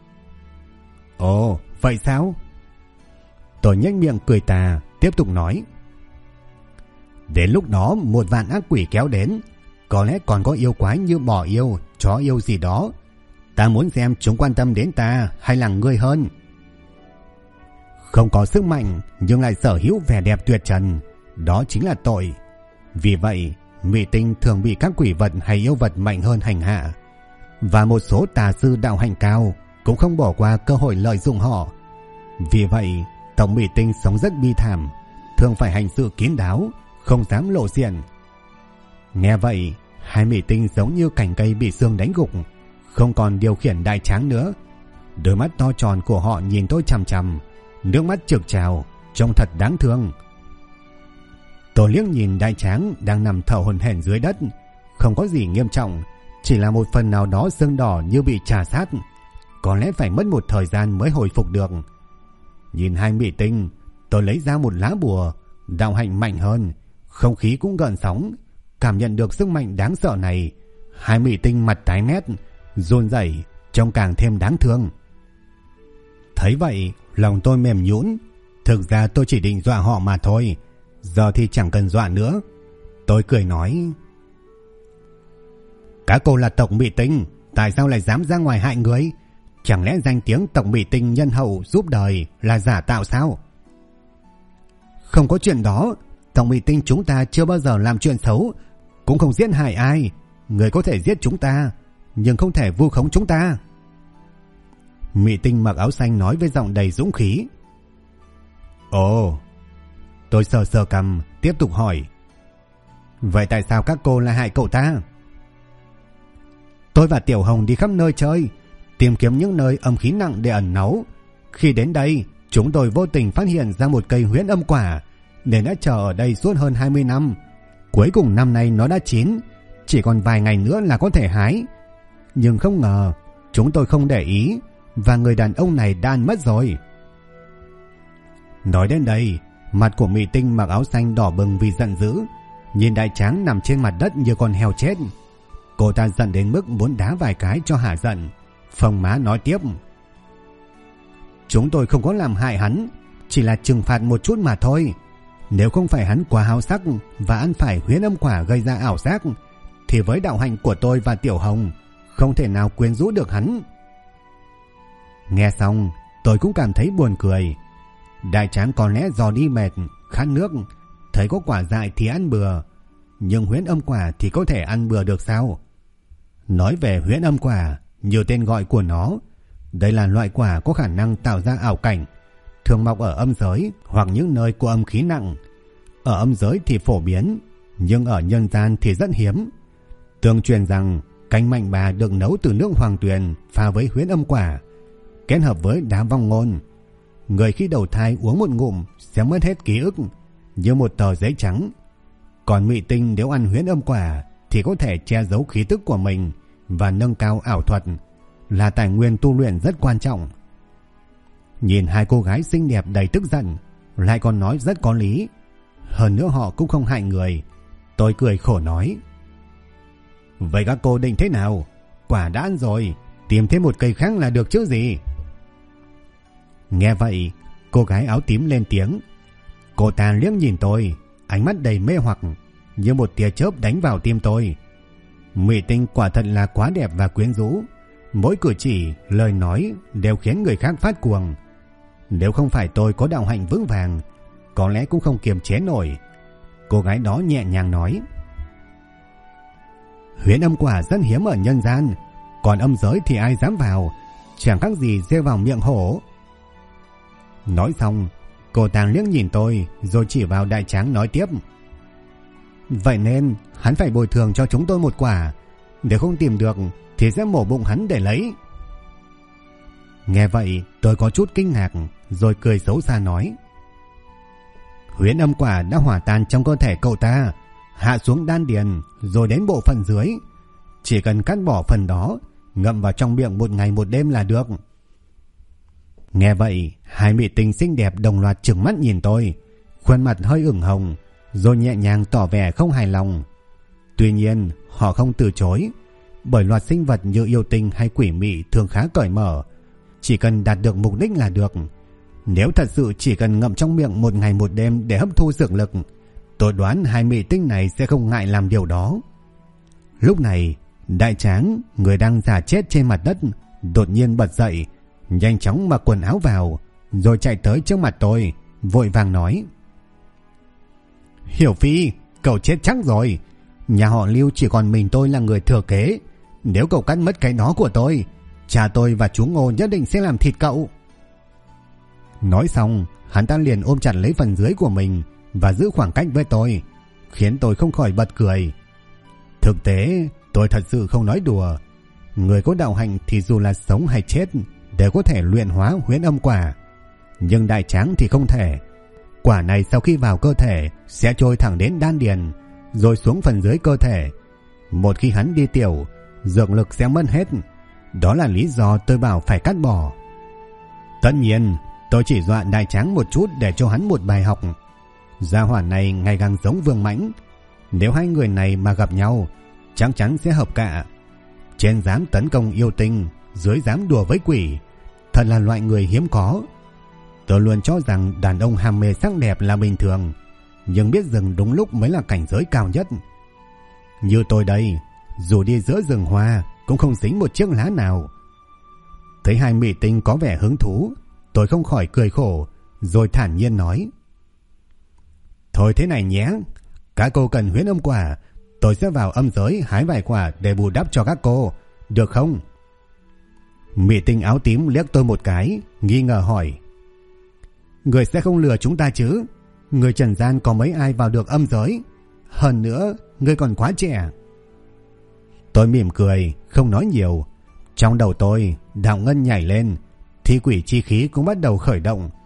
Ồ, vậy sao? Tôi nhếch miệng cười tà, tiếp tục nói: Đến lúc đó một vạn ác quỷ kéo đến, có lẽ còn có yêu quái như bò yêu, chó yêu gì đó. Ta muốn xem chúng quan tâm đến ta hay là ngươi hơn. Không có sức mạnh nhưng lại sở hữu vẻ đẹp tuyệt trần, đó chính là tội. Vì vậy, mị tinh thường bị các quỷ vật hay yêu vật mạnh hơn hành hạ, và một số tà sư đạo hạnh cao cũng không bỏ qua cơ hội lợi dụng họ. Vì vậy, tổng mị tinh sống rất bi thảm, thường phải hành sự kín đáo, không dám lộ diện. Nghe vậy, hai mị tinh giống như cành cây bị sương đánh gục, không còn điều khiển Đại Tráng nữa. Đôi mắt to tròn của họ nhìn tôi chằm chằm, nước mắt trực trào, trông thật đáng thương. Tôi liếc nhìn Đại Tráng đang nằm thở hổn hển dưới đất, không có gì nghiêm trọng, chỉ là một phần nào đó sưng đỏ như bị trà sát, có lẽ phải mất một thời gian mới hồi phục được. Nhìn hai mị tinh, tôi lấy ra một lá bùa, đạo hạnh mạnh hơn, không khí cũng gợn sóng. Cảm nhận được sức mạnh đáng sợ này, hai mị tinh mặt tái mét, run rẩy, trông càng thêm đáng thương. Thấy vậy, lòng tôi mềm nhũn. Thực ra tôi chỉ định dọa họ mà thôi, giờ thì chẳng cần dọa nữa. Tôi cười nói: Các cô là tộc mị tinh, tại sao lại dám ra ngoài hại người? Chẳng lẽ danh tiếng tộc mị tinh nhân hậu giúp đời là giả tạo sao? Không có chuyện đó, tộc mị tinh chúng ta chưa bao giờ làm chuyện xấu, cũng không giết hại ai. Người có thể giết chúng ta, nhưng không thể vu khống chúng ta. Mị tinh mặc áo xanh nói với giọng đầy dũng khí. Ồ. Tôi sờ sờ cằm, tiếp tục hỏi: Vậy tại sao các cô lại hại cậu ta? Tôi và Tiểu Hồng đi khắp nơi chơi, tìm kiếm những nơi âm khí nặng để ẩn náu. Khi đến đây, Chúng tôi vô tình phát hiện ra một cây huyễn âm quả nên đã chờ ở đây suốt hơn 20 năm. Cuối cùng năm nay nó đã chín, chỉ còn vài ngày nữa là có thể hái. Nhưng không ngờ chúng tôi không để ý và người đàn ông này đã ăn mất rồi. Nói đến đây, mặt của Mỹ Tinh mặc áo xanh đỏ bừng vì giận dữ, nhìn Đại Tráng nằm trên mặt đất như con heo chết. Cô ta giận đến mức muốn đá vài cái cho hả giận. Phồng má nói tiếp: Chúng tôi không có làm hại hắn, chỉ là trừng phạt một chút mà thôi. Nếu không phải hắn quá háo sắc và ăn phải huyễn âm quả gây ra ảo giác, thì với đạo hạnh của tôi và Tiểu Hồng không thể nào quyến rũ được hắn. Nghe xong tôi cũng cảm thấy buồn cười. Đại Tráng có lẽ do đi mệt, khát nước, thấy có quả dại thì ăn bừa, nhưng huyễn âm quả thì có thể ăn bừa được sao? Nói về huyễn âm quả, như tên gọi của nó, đây là loại quả có khả năng tạo ra ảo cảnh, thường mọc ở âm giới hoặc những nơi có âm khí nặng. Ở âm giới thì phổ biến, nhưng ở nhân gian thì rất hiếm. Tương truyền rằng canh mạnh bà được nấu từ nước hoàng tuyền pha với huyễn âm quả, kết hợp với đá vong ngôn. Người khi đầu thai uống một ngụm sẽ mất hết ký ức, như một tờ giấy trắng. Còn Mỹ Tinh nếu ăn huyễn âm quả thì có thể che giấu khí tức của mình và nâng cao ảo thuật, là tài nguyên tu luyện rất quan trọng. Nhìn hai cô gái xinh đẹp đầy tức giận, lại còn nói rất có lý. Hơn nữa họ cũng không hại người. Tôi cười khổ nói: Vậy các cô định thế nào? Quả đã ăn rồi, tìm thêm một cây khác là được chứ gì? Nghe vậy, cô gái áo tím lên tiếng. Cô ta liếc nhìn tôi, ánh mắt đầy mê hoặc, như một tia chớp đánh vào tim tôi. Mỹ Tinh quả thật là quá đẹp và quyến rũ, mỗi cử chỉ, lời nói đều khiến người khác phát cuồng. Nếu không phải tôi có đạo hạnh vững vàng, có lẽ cũng không kiềm chế nổi. Cô gái đó nhẹ nhàng nói: Huyễn âm quả rất hiếm ở nhân gian, còn âm giới thì ai dám vào, chẳng khác gì gieo vào miệng hổ. Nói xong, cô ta liếc nhìn tôi rồi chỉ vào Đại Tráng nói tiếp: Vậy nên hắn phải bồi thường cho chúng tôi một quả, nếu không tìm được thì sẽ mổ bụng hắn để lấy. Nghe vậy tôi có chút kinh ngạc, rồi cười xấu xa nói: Huyễn âm quả đã hòa tan trong cơ thể cậu ta, hạ xuống đan điền rồi đến bộ phận dưới. Chỉ cần cắt bỏ phần đó, ngậm vào trong miệng một ngày một đêm là được. Nghe vậy, hai Mỹ Tinh xinh đẹp đồng loạt trừng mắt nhìn tôi, khuôn mặt hơi ửng hồng, rồi nhẹ nhàng tỏ vẻ không hài lòng. Tuy nhiên họ không từ chối, bởi loạt sinh vật như yêu tinh hay quỷ mị thường khá cởi mở, chỉ cần đạt được mục đích là được. Nếu thật sự chỉ cần ngậm trong miệng một ngày một đêm để hấp thu dược lực, tôi đoán hai Mỹ Tinh này sẽ không ngại làm điều đó. Lúc này, Đại Tráng, người đang giả chết trên mặt đất, đột nhiên bật dậy, nhanh chóng mặc quần áo vào, rồi chạy tới trước mặt tôi, vội vàng nói: Hiểu Phi, cậu chết chắc rồi. Nhà họ Lưu chỉ còn mình tôi là người thừa kế. Nếu cậu cắt mất cái đó của tôi, cha tôi và chú Ngô nhất định sẽ làm thịt cậu. Nói xong, hắn ta liền ôm chặt lấy phần dưới của mình và giữ khoảng cách với tôi, khiến tôi không khỏi bật cười. Thực tế, tôi thật sự không nói đùa. Người có đạo hạnh thì dù là sống hay chết đều có thể luyện hóa huyễn âm quả, nhưng Đại Tráng thì không thể. Quả này sau khi vào cơ thể sẽ trôi thẳng đến đan điền, rồi xuống phần dưới cơ thể. Một khi hắn đi tiểu, dược lực sẽ mất hết. Đó là lý do tôi bảo phải cắt bỏ. Tất nhiên, tôi chỉ dọa Đại Tráng một chút để cho hắn một bài học. Gia hỏa này ngày càng giống Vương Mãnh. Nếu hai người này mà gặp nhau, chắc chắn sẽ hợp cả. Trên dám tấn công yêu tinh, dưới dám đùa với quỷ, thật là loại người hiếm có. Tôi luôn cho rằng đàn ông ham mê sắc đẹp là bình thường, nhưng biết dừng đúng lúc mới là cảnh giới cao nhất. Như tôi đây, dù đi giữa rừng hoa cũng không dính một chiếc lá nào. Thấy hai Mỹ Tinh có vẻ hứng thú, tôi không khỏi cười khổ, rồi thản nhiên nói: Thôi thế này nhé, các cô cần huyễn âm quả, tôi sẽ vào âm giới hái vài quả để bù đắp cho các cô, được không? Mỹ Tinh áo tím liếc tôi một cái, nghi ngờ hỏi: Người sẽ không lừa chúng ta chứ? Người trần gian có mấy ai vào được âm giới? Hơn nữa, người còn quá trẻ. Tôi mỉm cười, không nói nhiều. Trong đầu tôi, đạo ngân nhảy lên, thi quỷ chi khí cũng bắt đầu khởi động,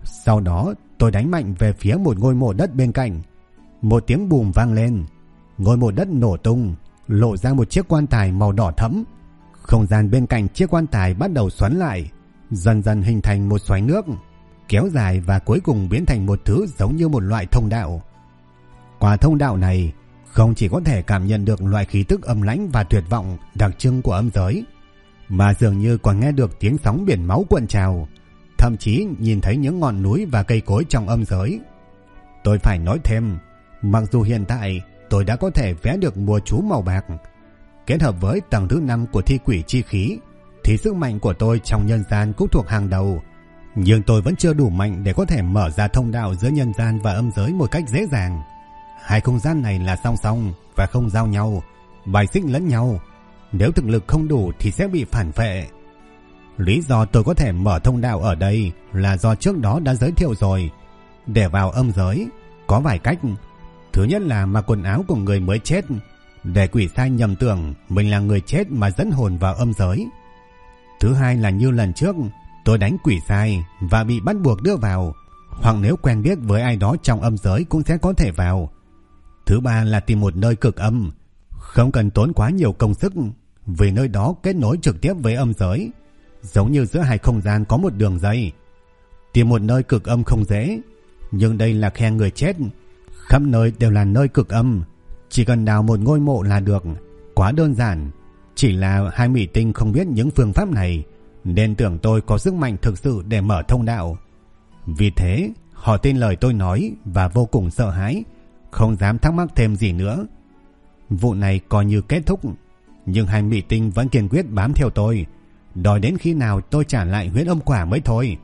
Sau đó tôi đánh mạnh về phía một ngôi mộ đất bên cạnh. Một tiếng bùm vang lên, ngôi mộ đất nổ tung, lộ ra một chiếc quan tài màu đỏ thẫm. Không gian bên cạnh chiếc quan tài bắt đầu xoắn lại, dần dần hình thành một xoáy nước, kéo dài và cuối cùng biến thành một thứ giống như một loại thông đạo. Qua thông đạo này, không chỉ có thể cảm nhận được loại khí tức âm lãnh và tuyệt vọng đặc trưng của âm giới, mà dường như còn nghe được tiếng sóng biển máu cuộn trào, thậm chí nhìn thấy những ngọn núi và cây cối trong âm giới. Tôi phải nói thêm, mặc dù hiện tại tôi đã có thể vẽ được bùa chú màu bạc, kết hợp với tầng thứ 5 của thi quỷ chi khí, thì sức mạnh của tôi trong nhân gian cũng thuộc hàng đầu, nhưng tôi vẫn chưa đủ mạnh để có thể mở ra thông đạo giữa nhân gian và âm giới một cách dễ dàng. Hai không gian này là song song và không giao nhau, bài xích lẫn nhau. Nếu thực lực không đủ thì sẽ bị phản phệ. Lý do tôi có thể mở thông đạo ở đây là do trước đó đã giới thiệu rồi. Để vào âm giới có vài cách. Thứ nhất là mặc quần áo của người mới chết, để quỷ sai nhầm tưởng mình là người chết mà dẫn hồn vào âm giới. Thứ hai là như lần trước tôi đánh quỷ sai và bị bắt buộc đưa vào, hoặc nếu quen biết với ai đó trong âm giới cũng sẽ có thể vào. Thứ ba là tìm một nơi cực âm, không cần tốn quá nhiều công sức, vì nơi đó kết nối trực tiếp với âm giới, giống như giữa hai không gian có một đường dây. Tìm một nơi cực âm không dễ, nhưng đây là khe người chết, khắp nơi đều là nơi cực âm, chỉ cần đào một ngôi mộ là được, quá đơn giản. Chỉ là hai mỹ tinh không biết những phương pháp này, nên tưởng tôi có sức mạnh thực sự để mở thông đạo. Vì thế họ tin lời tôi nói và vô cùng sợ hãi, không dám thắc mắc thêm gì nữa. Vụ này coi như kết thúc, nhưng hai mỹ tinh vẫn kiên quyết bám theo tôi, đòi đến khi nào tôi trả lại huyết âm quả mới thôi.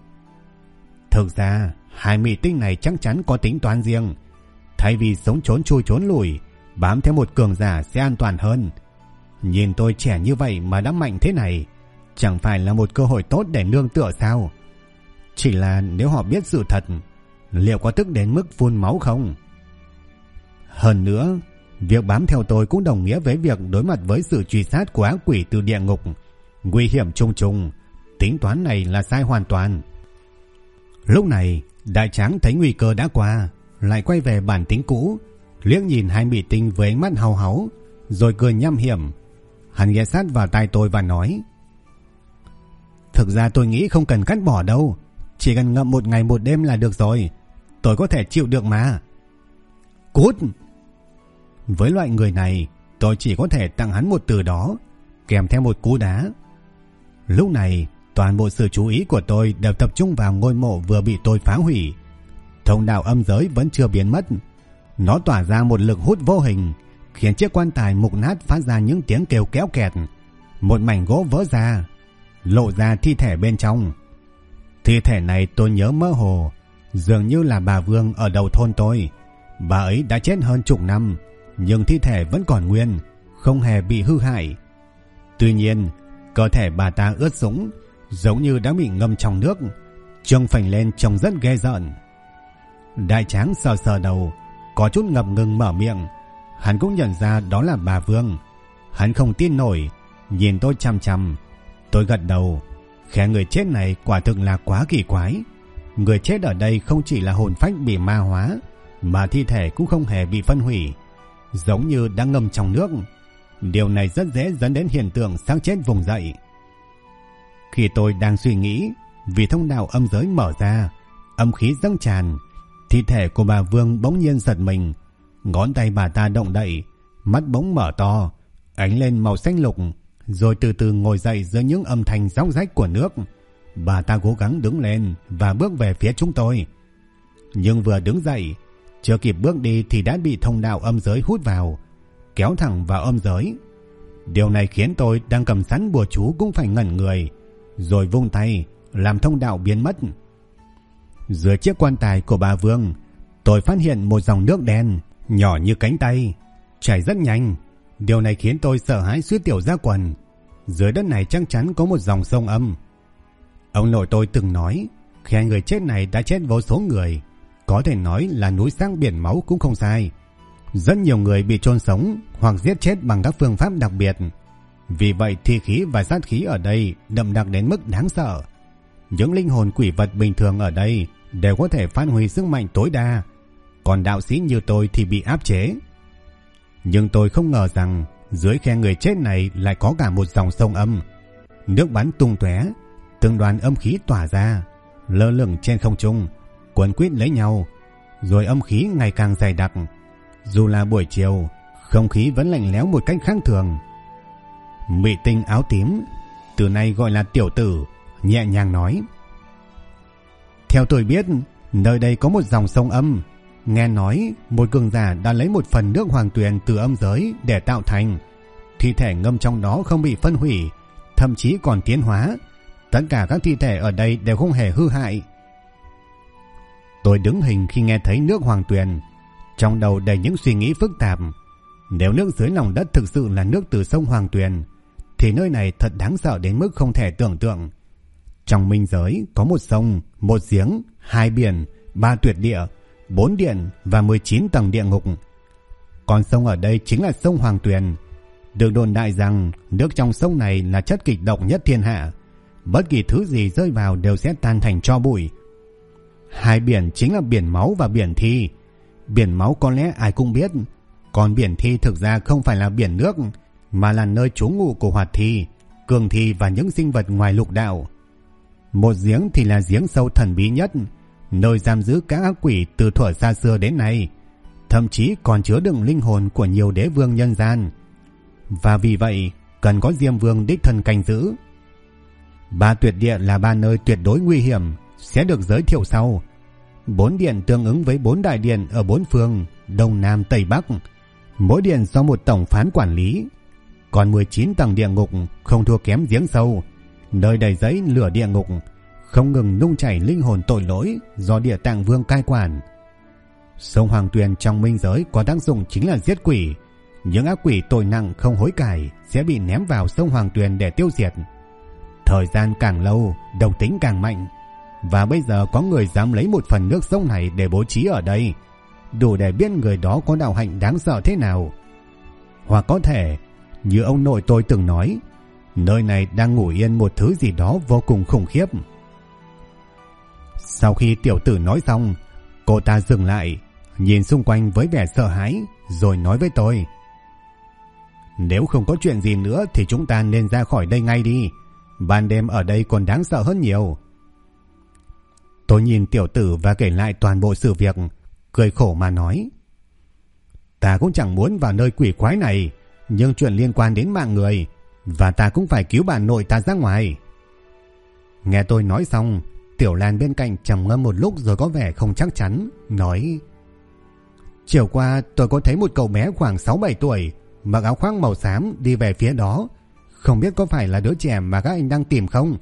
Thực ra hai mỹ tinh này chắc chắn có tính toán riêng. Thay vì sống trốn chui trốn lùi, bám theo một cường giả sẽ an toàn hơn. Nhìn tôi trẻ như vậy mà đã mạnh thế này, chẳng phải là một cơ hội tốt để nương tựa sao? Chỉ là nếu họ biết sự thật, liệu có tức đến mức phun máu không? Hơn nữa, việc bám theo tôi cũng đồng nghĩa với việc đối mặt với sự truy sát của ác quỷ từ địa ngục, nguy hiểm trùng trùng. Tính toán này là sai hoàn toàn. Lúc này Đại Tráng thấy nguy cơ đã qua, lại quay về bản tính cũ, liếc nhìn hai mỹ tinh với ánh mắt hau háu, rồi cười nham hiểm. Hắn ghé sát vào tai tôi và nói: Thực ra tôi nghĩ không cần cắt bỏ đâu, chỉ cần ngậm một ngày một đêm là được rồi, tôi có thể chịu được mà. Cút! Với loại người này, tôi chỉ có thể tặng hắn một từ đó, kèm theo một cú đá. Lúc này, toàn bộ sự chú ý của tôi đều tập trung vào ngôi mộ vừa bị tôi phá hủy. Thông đạo âm giới vẫn chưa biến mất. Nó tỏa ra một lực hút vô hình, khiến chiếc quan tài mục nát phát ra những tiếng kêu kéo kẹt. Một mảnh gỗ vỡ ra, lộ ra thi thể bên trong. Thi thể này tôi nhớ mơ hồ, dường như là bà Vương ở đầu thôn tôi. Bà ấy đã chết hơn chục năm, nhưng thi thể vẫn còn nguyên, không hề bị hư hại. Tuy nhiên, cơ thể bà ta ướt sũng, giống như đã bị ngâm trong nước, trông phình lên trông rất ghê rợn. Đại Tráng sờ sờ đầu, có chút ngập ngừng mở miệng. Hắn cũng nhận ra đó là bà Vương. Hắn không tin nổi, nhìn tôi chằm chằm. Tôi gật đầu. Kẻ người chết này quả thực là quá kỳ quái. Người chết ở đây không chỉ là hồn phách bị ma hóa, mà thi thể cũng không hề bị phân hủy, giống như đang ngâm trong nước. Điều này rất dễ dẫn đến hiện tượng xác chết vùng dậy. Khi tôi đang suy nghĩ, vì thông đạo âm giới mở ra, âm khí dâng tràn, thi thể của bà Vương bỗng nhiên giật mình. Ngón tay bà ta động đậy, mắt bỗng mở to, ánh lên màu xanh lục, rồi từ từ ngồi dậy giữa những âm thanh róc rách của nước. Bà ta cố gắng đứng lên và bước về phía chúng tôi. Nhưng vừa đứng dậy, chưa kịp bước đi thì đã bị thông đạo âm giới hút vào, kéo thẳng vào âm giới. Điều này khiến tôi đang cầm sẵn bùa chú cũng phải ngẩn người, rồi vung tay làm thông đạo biến mất. Dưới chiếc quan tài của bà Vương, tôi phát hiện một dòng nước đen nhỏ như cánh tay, chảy rất nhanh. Điều này khiến tôi sợ hãi suýt tiểu ra quần. Dưới đất này chắc chắn có một dòng sông âm. Ông nội tôi từng nói, khe người chết này đã chết vô số người, có thể nói là núi sang biển máu cũng không sai. Rất nhiều người bị chôn sống hoặc giết chết bằng các phương pháp đặc biệt. Vì vậy thi khí và sát khí ở đây đậm đặc đến mức đáng sợ. Những linh hồn quỷ vật bình thường ở đây đều có thể phát huy sức mạnh tối đa, còn đạo sĩ như tôi thì bị áp chế. Nhưng tôi không ngờ rằng dưới khe người chết này lại có cả một dòng sông âm. Nước bắn tung tóe, từng đoàn âm khí tỏa ra, lơ lửng trên không trung, quấn quýt lấy nhau, rồi âm khí ngày càng dày đặc. Dù là buổi chiều, không khí vẫn lạnh lẽo một cách khác thường. Mị tinh áo tím, từ nay gọi là Tiểu Tử, nhẹ nhàng nói: theo tôi biết, nơi đây có một dòng sông âm. Nghe nói một cường giả đã lấy một phần nước hoàng tuyền từ âm giới để tạo thành. Thi thể ngâm trong đó không bị phân hủy, thậm chí còn tiến hóa. Tất cả các thi thể ở đây đều không hề hư hại. Tôi đứng hình khi nghe thấy nước hoàng tuyền, trong đầu đầy những suy nghĩ phức tạp. Nếu nước dưới lòng đất thực sự là nước từ sông Hoàng Tuyền, thì nơi này thật đáng sợ đến mức không thể tưởng tượng. Trong minh giới có một sông, một giếng, 2 biển, 3 tuyệt địa, 4 điện và 19 tầng địa ngục. Con sông ở đây chính là sông Hoàng Tuyền. Được đồn đại rằng nước trong sông này là chất kịch độc nhất thiên hạ. Bất kỳ thứ gì rơi vào đều sẽ tan thành tro bụi. 2 biển chính là biển máu và biển thi. Biển máu có lẽ ai cũng biết, còn biển thi thực ra không phải là biển nước, mà là nơi trú ngụ của hoạt thi, cường thi và những sinh vật ngoài lục đạo. Một giếng thì là giếng sâu thần bí nhất, nơi giam giữ các ác quỷ từ thuở xa xưa đến nay, thậm chí còn chứa đựng linh hồn của nhiều đế vương nhân gian. Và vì vậy cần có Diêm Vương đích thân canh giữ. 3 tuyệt địa là 3 nơi tuyệt đối nguy hiểm, sẽ được giới thiệu sau. 4 điện tương ứng với 4 đại điện ở 4 phương Đông Nam Tây Bắc, mỗi điện do một tổng phán quản lý. Còn 19 tầng địa ngục không thua kém giếng sâu, nơi đầy giấy lửa địa ngục, không ngừng nung chảy linh hồn tội lỗi do Địa Tạng Vương cai quản. Sông Hoàng Tuyền trong minh giới có tác dụng chính là giết quỷ. Những ác quỷ tội nặng không hối cải sẽ bị ném vào sông Hoàng Tuyền để tiêu diệt. Thời gian càng lâu, độc tính càng mạnh, và bây giờ có người dám lấy một phần nước sông này để bố trí ở đây, đủ để biết người đó có đạo hạnh đáng sợ thế nào. Hoặc có thể, như ông nội tôi từng nói, nơi này đang ngủ yên một thứ gì đó vô cùng khủng khiếp. Sau khi Tiểu Tử nói xong, cô ta dừng lại, nhìn xung quanh với vẻ sợ hãi, rồi nói với tôi: nếu không có chuyện gì nữa thì chúng ta nên ra khỏi đây ngay đi. Ban đêm ở đây còn đáng sợ hơn nhiều. Tôi nhìn Tiểu Tử và kể lại toàn bộ sự việc, cười khổ mà nói: ta cũng chẳng muốn vào nơi quỷ quái này, nhưng chuyện liên quan đến mạng người, và ta cũng phải cứu bà nội ta ra ngoài. Nghe tôi nói xong, Tiểu Lan bên cạnh trầm ngâm một lúc rồi có vẻ không chắc chắn, nói: chiều qua tôi có thấy một cậu bé khoảng 6-7 tuổi, mặc áo khoác màu xám đi về phía đó. Không biết có phải là đứa trẻ mà các anh đang tìm không?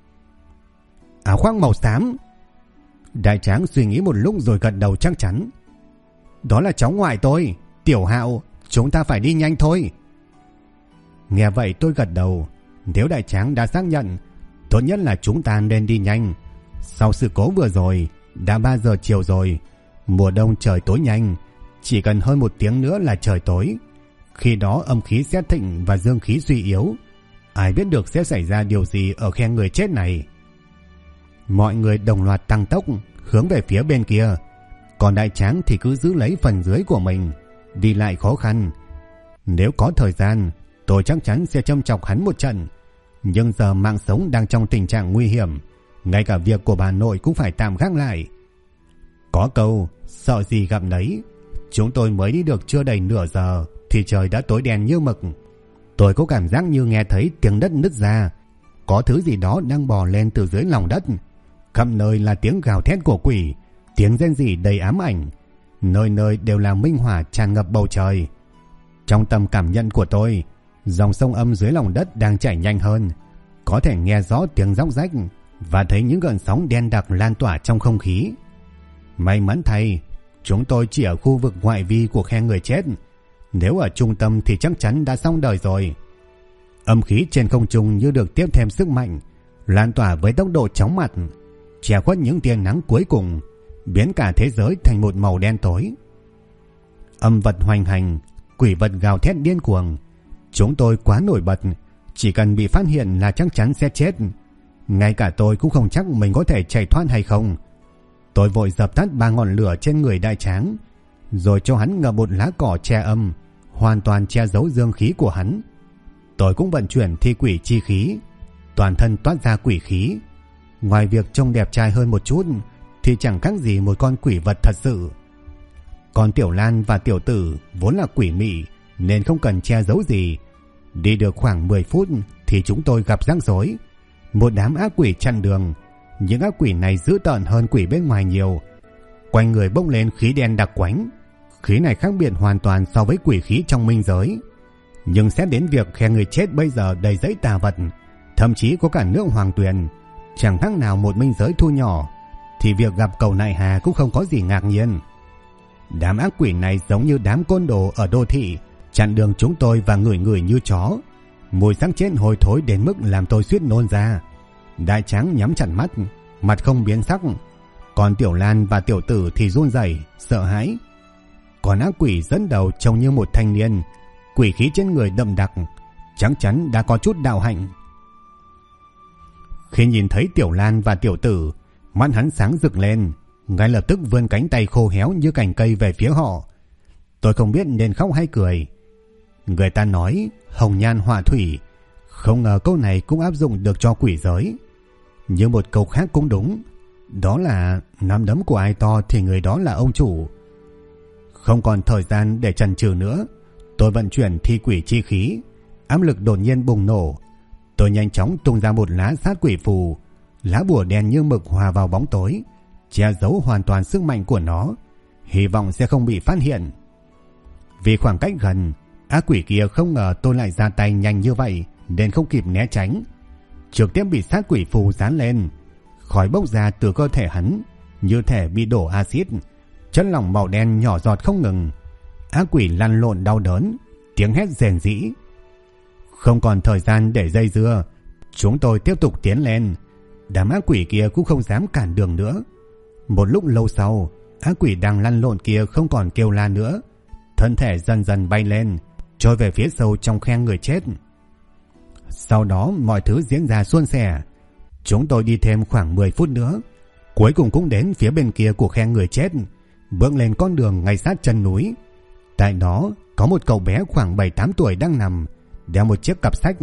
Áo khoác màu xám? Đại tráng suy nghĩ một lúc rồi gật đầu chắc chắn: đó là cháu ngoại tôi, Tiểu Hạo, chúng ta phải đi nhanh thôi. Nghe vậy tôi gật đầu. Nếu đại tráng đã xác nhận, tốt nhất là chúng ta nên đi nhanh. Sau sự cố vừa rồi, đã 3 giờ chiều rồi, mùa đông trời tối nhanh, chỉ cần hơn 1 tiếng nữa là trời tối. Khi đó âm khí sẽ thịnh và dương khí suy yếu, ai biết được sẽ xảy ra điều gì ở khe người chết này. Mọi người đồng loạt tăng tốc hướng về phía bên kia, còn đại tráng thì cứ giữ lấy phần dưới của mình, đi lại khó khăn. Nếu có thời gian, tôi chắc chắn sẽ châm chọc hắn một trận, nhưng giờ mạng sống đang trong tình trạng nguy hiểm, ngay cả việc của bà nội cũng phải tạm gác lại. Có câu sợ gì gặp nấy. Chúng tôi mới đi được chưa đầy nửa giờ thì trời đã tối đen như mực. Tôi có cảm giác như nghe thấy tiếng đất nứt ra, có thứ gì đó đang bò lên từ dưới lòng đất. Khắp nơi là tiếng gào thét của quỷ, tiếng rên rỉ đầy ám ảnh, nơi nơi đều là minh hỏa tràn ngập bầu trời. Trong tầm cảm nhận của tôi, dòng sông âm dưới lòng đất đang chảy nhanh hơn, có thể nghe rõ tiếng róc rách và thấy những gợn sóng đen đặc lan tỏa trong không khí. May mắn thay, chúng tôi chỉ ở khu vực ngoại vi của khe người chết. Nếu ở trung tâm thì chắc chắn đã xong đời rồi. Âm khí trên không trung như được tiếp thêm sức mạnh, lan tỏa với tốc độ chóng mặt, che khuất những tia nắng cuối cùng, biến cả thế giới thành một màu đen tối. Âm vật hoành hành, quỷ vật gào thét điên cuồng. Chúng tôi quá nổi bật, chỉ cần bị phát hiện là chắc chắn sẽ chết. Ngay cả tôi cũng không chắc mình có thể chạy thoát hay không. Tôi vội dập tắt 3 ngọn lửa trên người đại tráng, rồi cho hắn ngậm một lá cỏ che âm, hoàn toàn che giấu dương khí của hắn. Tôi cũng vận chuyển thi quỷ chi khí, toàn thân toát ra quỷ khí. Ngoài việc trông đẹp trai hơn một chút thì chẳng khác gì một con quỷ vật thật sự. Còn Tiểu Lan và Tiểu Tử vốn là quỷ mị nên không cần che giấu gì. Đi được khoảng 10 phút thì chúng tôi gặp rắc rối. Một đám ác quỷ chặn đường. Những ác quỷ này dữ tợn hơn quỷ bên ngoài nhiều. Quanh người bốc lên khí đen đặc quánh. Khí này khác biệt hoàn toàn so với quỷ khí trong minh giới. Nhưng xét đến việc khe người chết bây giờ đầy dẫy tà vật, thậm chí có cả nước hoàng tuyền, chẳng khác nào một minh giới thu nhỏ, thì việc gặp cầu nại hà cũng không có gì ngạc nhiên. Đám ác quỷ này giống như đám côn đồ ở đô thị, chặn đường chúng tôi và ngửi ngửi như chó. Mùi xác chết hôi thối đến mức làm tôi suýt nôn ra. Đại tráng nhắm chặt mắt, mặt không biến sắc. Còn Tiểu Lan và Tiểu Tử thì run rẩy, sợ hãi. Còn ác quỷ dẫn đầu trông như một thanh niên, quỷ khí trên người đậm đặc, chắc chắn đã có chút đạo hạnh. Khi nhìn thấy Tiểu Lan và Tiểu Tử, mắt hắn sáng rực lên, ngay lập tức vươn cánh tay khô héo như cành cây về phía họ. Tôi không biết nên khóc hay cười. Người ta nói hồng nhan họa thủy, không ngờ câu này cũng áp dụng được cho quỷ giới. Nhưng một câu khác cũng đúng, đó là nắm đấm của ai to thì người đó là ông chủ. Không còn thời gian để chần chừ nữa, tôi vận chuyển thi quỷ chi khí. Áp lực đột nhiên bùng nổ. Tôi nhanh chóng tung ra một lá sát quỷ phù. Lá bùa đen như mực hòa vào bóng tối, che giấu hoàn toàn sức mạnh của nó, hy vọng sẽ không bị phát hiện. Vì khoảng cách gần, ác quỷ kia không ngờ tôi lại ra tay nhanh như vậy nên không kịp né tránh, trực tiếp bị sát quỷ phù dán lên. Khói bốc ra từ cơ thể hắn như thể bị đổ axit, chất lỏng màu đen nhỏ giọt không ngừng. Ác quỷ lăn lộn đau đớn, tiếng hét rền rĩ. Không còn thời gian để dây dưa, chúng tôi tiếp tục tiến lên. Đám ác quỷ kia cũng không dám cản đường nữa. Một lúc lâu sau, ác quỷ đang lăn lộn kia không còn kêu la nữa, thân thể dần dần bay lên, trôi về phía sâu trong khe người chết. Sau đó mọi thứ diễn ra suôn sẻ. Chúng tôi đi thêm khoảng 10 phút nữa, cuối cùng cũng đến phía bên kia của khe người chết, bước lên con đường ngay sát chân núi. Tại đó có một cậu bé khoảng 7-8 tuổi đang nằm, đeo một chiếc cặp sách.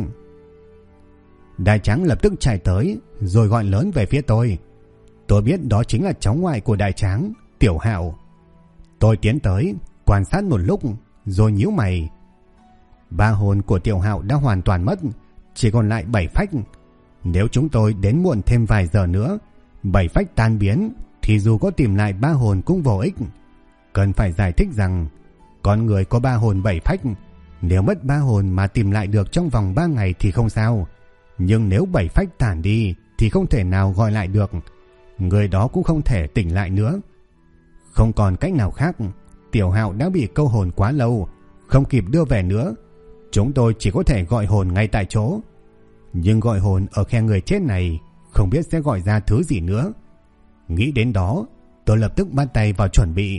Đại tráng lập tức chạy tới rồi gọi lớn về phía tôi. Tôi biết đó chính là cháu ngoại của đại tráng, Tiểu Hạo. Tôi tiến tới quan sát một lúc rồi nhíu mày. 3 hồn của Tiểu Hạo đã hoàn toàn mất, chỉ còn lại 7 phách. Nếu chúng tôi đến muộn thêm vài giờ nữa, 7 phách tan biến thì dù có tìm lại 3 hồn cũng vô ích. Cần phải giải thích rằng con người có 3 hồn 7 phách, nếu mất 3 hồn mà tìm lại được trong vòng 3 ngày thì không sao, nhưng nếu 7 phách tản đi thì không thể nào gọi lại được, người đó cũng không thể tỉnh lại nữa. Không còn cách nào khác, Tiểu Hạo đã bị câu hồn quá lâu, không kịp đưa về nữa. Chúng tôi chỉ có thể gọi hồn ngay tại chỗ. Nhưng gọi hồn ở khe người chết này không biết sẽ gọi ra thứ gì nữa. Nghĩ đến đó, tôi lập tức bắt tay vào chuẩn bị.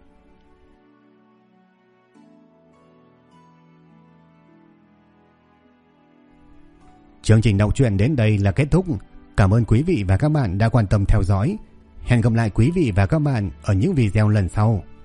Chương trình đọc truyện đến đây là kết thúc. Cảm ơn quý vị và các bạn đã quan tâm theo dõi. Hẹn gặp lại quý vị và các bạn ở những video lần sau.